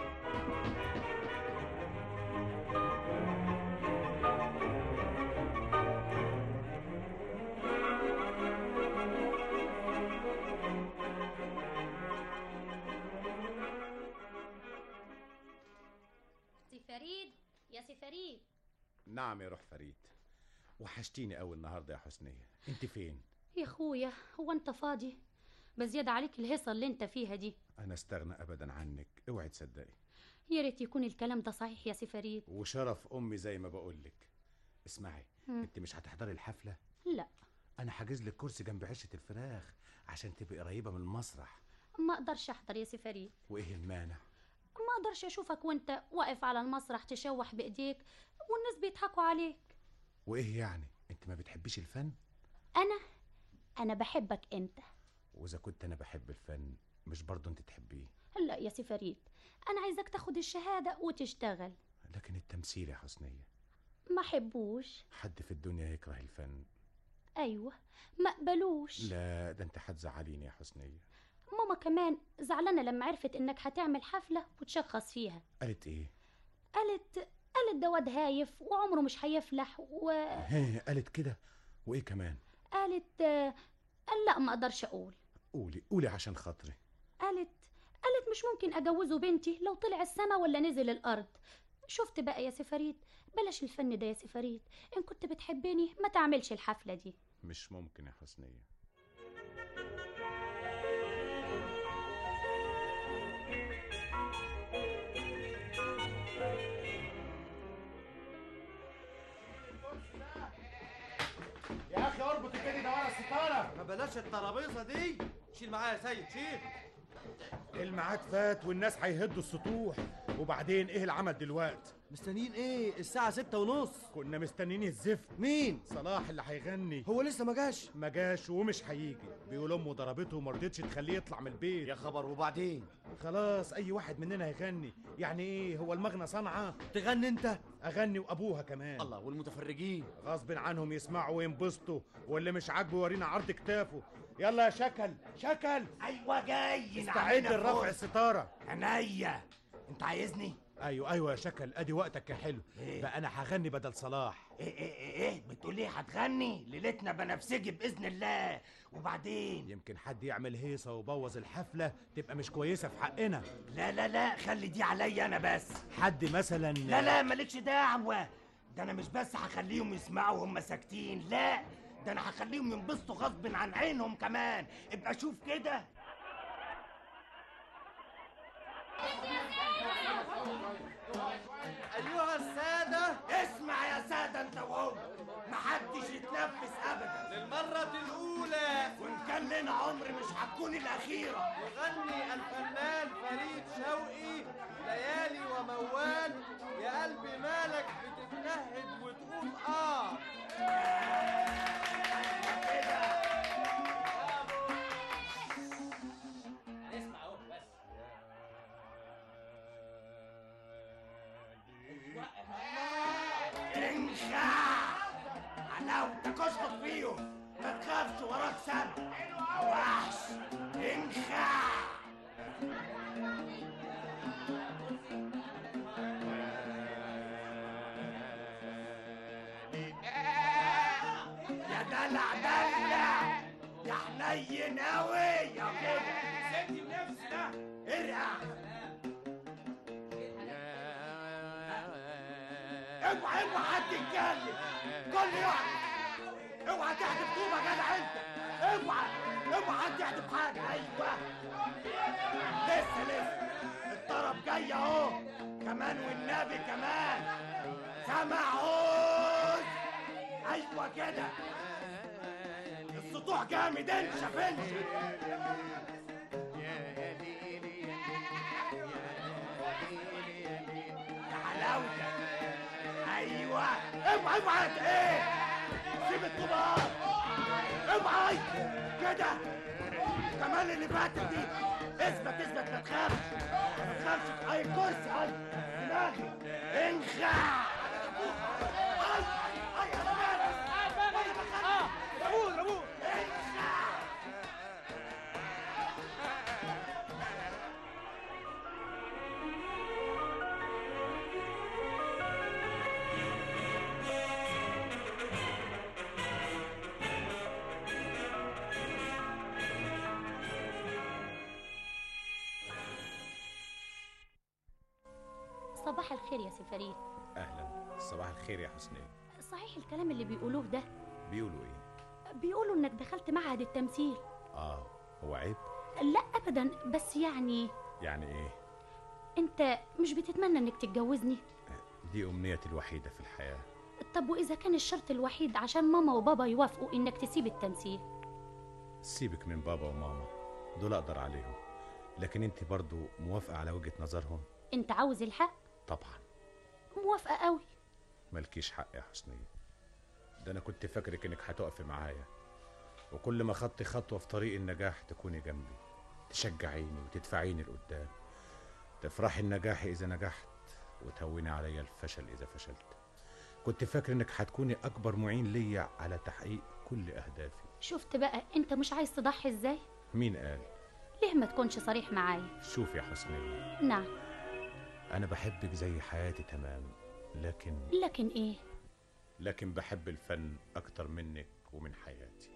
سي فريد، يا سي فريد. نعم يا روح فريد، وحشتيني قوي النهارده يا حسنيه. انت فين؟ يا اخويا هو انت فاضي؟ بزيادة عليك الهيصة اللي انت فيها دي. انا استغنى ابدا عنك، اوعي تصدقي. يا ريت يكون الكلام ده صحيح يا سي فريد. وشرف امي زي ما بقولك. اسمعي، مم. انت مش هتحضري الحفله؟ لا. انا حاجز لك كرسي جنب عشه الفراخ عشان تبقي قريبه من المسرح. ما اقدرش احضر يا سي فريد. وايه المانع؟ ما اقدرش اشوفك وانت واقف على المسرح تشوح بايديك والناس بيضحكوا عليك. وايه يعني؟ انت ما بتحبيش الفن؟ انا انا بحبك انت. واذا كنت انا بحب الفن مش برضه انت تحبيه؟ لا يا سي فريد، انا عايزك تاخد الشهاده وتشتغل. لكن التمثيل يا حسنيه ما حبوش. حد في الدنيا يكره الفن؟ ايوه ما قبلوش. لا ده انت هتزعليني يا حسنيه. ماما كمان زعلانه لما عرفت انك هتعمل حفله وتشخص فيها. قالت ايه؟ قالت قالت ده واد هايف وعمره مش هيفلح و هي قالت كده؟ وايه كمان؟ قالت قال لا ما اقدرش اقول. قولي قولي عشان خاطري. قالت قالت مش ممكن اجوزه بنتي لو طلع السما ولا نزل الارض. شفت بقى يا سي فريد، بلاش الفن ده يا سي فريد. ان كنت بتحبني ما تعملش الحفله دي. مش ممكن يا حسنيه. يا اخي اربط الكادي ده ورا الستاره. ما بلاش الترابيزه دي. شيل معايا يا سيد، شيل. الميعاد فات والناس هيهدوا السطوح. وبعدين ايه العمل دلوقتي؟ مستنيين ايه؟ الساعة ستة ونص. كنا مستنيين الزفت. مين؟ صلاح اللي هيغني. هو لسه ما جاش؟ ما جاش ومش هيجي. بيقول امه ضربته وما رضتش تخليه يطلع من البيت. يا خبر، وبعدين؟ خلاص اي واحد مننا هيغني. يعني ايه، هو المغنى صنعة؟ تغني انت؟ اغني وابوها كمان. الله، والمتفرجين غصب عنهم يسمعوا وينبسطوا، واللي مش عاجبه يورينا عرض كتافه. يلا يا شكل شكل. ايوه جاي. استعد لرفع الستاره. عينيا. انت عايزني؟ ايوه ايوه يا شكل، ادي وقتك يا حلو. إيه؟ بقى انا هغني بدل صلاح. ايه ايه ايه, إيه؟ بتقول ايه هتغني؟ ليلتنا بنفسجي باذن الله. وبعدين يمكن حد يعمل هيصه وبوظ الحفله تبقى مش كويسه في حقنا. لا لا لا، خلي دي عليا انا بس. حد مثلا. لا لا مالكش دعوه. ده انا مش بس هخليهم يسمعوا وهم ساكتين، لا ده انا هخليهم ينبسطوا غصب عن عينهم كمان. ابقى شوف كده. ايها السادة، اسمع يا سادة انت وهو، محدش يتنفس ابدا للمرة الاولى، وان كان لنا عمر مش هتكون الاخيرة. يغني الفنان فريد شوقي ليالي وموال. يا قلبي مالك بتتنهد وتقول اه. انخع حلاوتك، اشخط فيهم، ما تخافش وراك سنة يا وحش. انخع. يا دلع دلع يا حنين اوي يا كده. سيبني بنفسي ده. ارقع. اوعى اوعى حد يتكلم. كل يوم اوعى تحدف طوبه يا جدع انت. اوعى اوعى حد يحدف حاجه. ايوه لسه لسه الطرب جاي اهو كمان، والنبي كمان. سمعوز. ايوه كده السطوح جامد. انشف انشف. يا حلاوتك. ايوه اوعى اوعى ايه، سيب الطوبات. اوعى كده. كمان اللي فاتت دي. اثبت اثبت ما تخافش ما تخافش. اي كرسي اي دماغي انخع. اي اي انا مالي اه ربوه ربوه صباح الخير يا سي فريد. اهلا، صباح الخير يا حسني. صحيح الكلام اللي بيقولوه ده؟ بيقولوا ايه؟ بيقولوا انك دخلت معهد التمثيل. اه هو عيب؟ لا ابدا، بس يعني يعني ايه؟ انت مش بتتمنى انك تتجوزني؟ دي امنيتي الوحيده في الحياه. طب واذا كان الشرط الوحيد عشان ماما وبابا يوافقوا انك تسيب التمثيل؟ سيبك من بابا وماما، دول اقدر عليهم، لكن انت برضو موافقه على وجهه نظرهم؟ انت عاوز الحق؟ طبعا موافقه قوي. مالكيش حق يا حسني، ده انا كنت فاكرك انك هتقفي معايا، وكل ما خدتي خطوه في طريق النجاح تكوني جنبي، تشجعيني وتدفعيني لقدام، تفرحي النجاح اذا نجحت وتهوني عليا الفشل اذا فشلت. كنت فاكر انك هتكوني اكبر معين ليا على تحقيق كل اهدافي. شفت بقى انت مش عايز تضحي ازاي؟ مين قال؟ ليه ما تكونش صريح معايا؟ شوف يا حسني، نعم انا بحبك زي حياتي تمام، لكن لكن ايه؟ لكن بحب الفن اكتر منك ومن حياتي.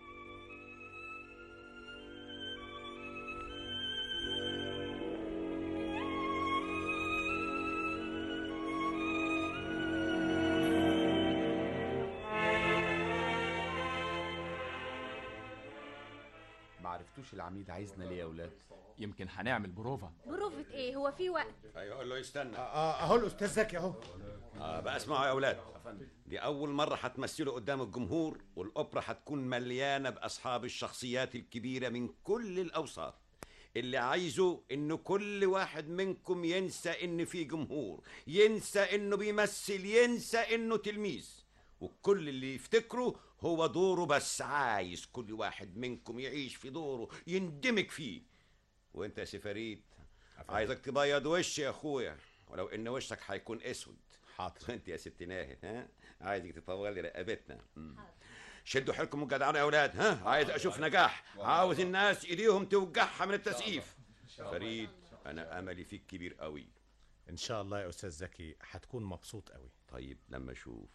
معرفتوش العميد عايزنا ليه يا ولاد؟ يمكن هنعمل بروفا. بروفة ايه؟ هو في وقت؟ ايوه قول له يستنى. اه اهو الاستاذ زكي اهو. اه بقى اسمعوا يا اولاد، دي اول مره هتمثلوا قدام الجمهور، والاوبرا هتكون مليانه باصحاب الشخصيات الكبيره من كل الاوساط. اللي عايزه انه كل واحد منكم ينسى ان في جمهور، ينسى انه بيمثل، ينسى انه تلميذ، وكل اللي يفتكره هو دوره بس. عايز كل واحد منكم يعيش في دوره، يندمج فيه. وانت يا سي فريد عايزك تبيض وش يا اخويا، ولو ان وشك هيكون اسود. حاضر. انت يا ست ناهد ها عايزك تطولي رقبتنا. شدوا حيلكم وجدعانه يا اولاد، ها عايز اشوف نجاح، عاوز الناس ايديهم توجعها من التسقيف. فريد انا املي فيك كبير قوي. ان شاء الله يا استاذ زكي هتكون مبسوط قوي. طيب لما اشوف.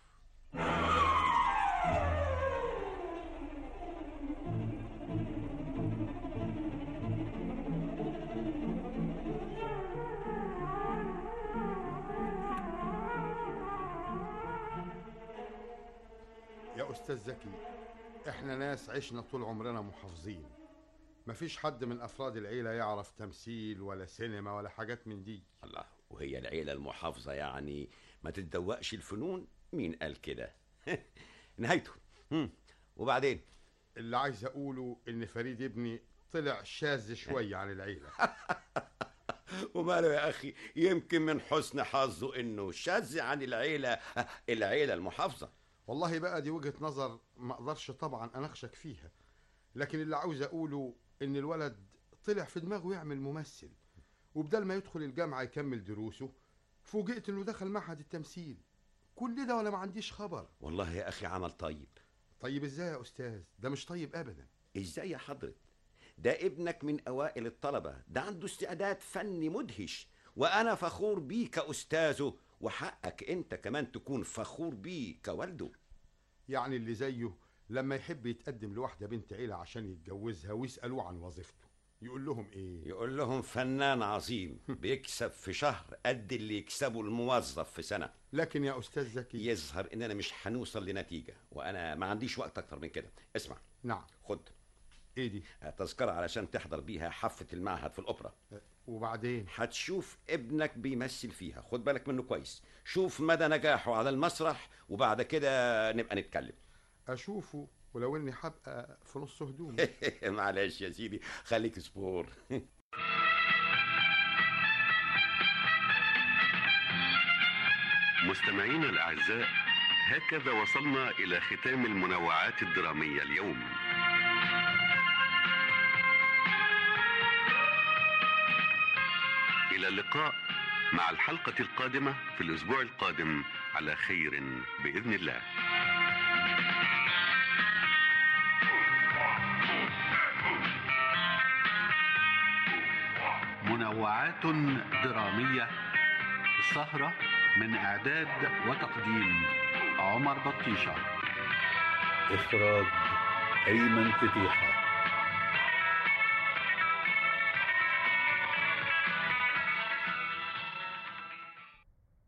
يا أستاذ زكي، إحنا ناس عشنا طول عمرنا محافظين، مفيش حد من أفراد العيلة يعرف تمثيل ولا سينما ولا حاجات من دي. الله، وهي العيلة المحافظة يعني ما تتدوقش الفنون؟ مين قال كده؟ نهايته. وبعدين اللي عايز أقوله إن فريد ابني طلع شاذ شوية عن العيلة. وماله يا أخي، يمكن من حسن حظه إنه شاذ عن العيلة، العيلة المحافظة. والله بقى دي وجهة نظر ما اقدرش طبعا اناقشك فيها، لكن اللي عاوز اقوله ان الولد طلع في دماغه يعمل ممثل، وبدل ما يدخل الجامعة يكمل دروسه فوجئت انه دخل معهد التمثيل. كل ده ولا ما عنديش خبر. والله يا اخي عمل طيب. طيب ازاي يا استاذ؟ ده مش طيب ابدا. ازاي يا حضرة؟ ده ابنك من اوائل الطلبة، ده عنده استعداد فني مدهش، وانا فخور بيه كاستاذه، وحقك انت كمان تكون فخور بيه كوالده. يعني اللي زيه لما يحب يتقدم لواحدة بنت عيلة عشان يتجوزها ويسألوه عن وظيفته يقول لهم ايه؟ يقول لهم فنان عظيم بيكسب في شهر قد اللي يكسبه الموظف في سنة. لكن يا استاذ زكي يظهر اننا مش هنوصل لنتيجة، وانا ما عنديش وقت اكتر من كده. اسمع. نعم. خد. ايه دي؟ تذكرة علشان تحضر بيها حفة المعهد في الأوبرا. وبعدين؟ هتشوف ابنك بيمثل فيها، خد بالك منه كويس، شوف مدى نجاحه على المسرح، وبعد كده نبقى نتكلم. أشوفه ولو إني هبقى في نص هدوم. معلش يا سيدي، خليك صبور. مستمعينا الأعزاء، هكذا وصلنا إلى ختام المنوعات الدرامية اليوم. إلى اللقاء مع الحلقة القادمة في الأسبوع القادم على خير بإذن الله. منوعات درامية، السهرة من إعداد وتقديم عمر بطيشة، إخراج أيمن فتيحة.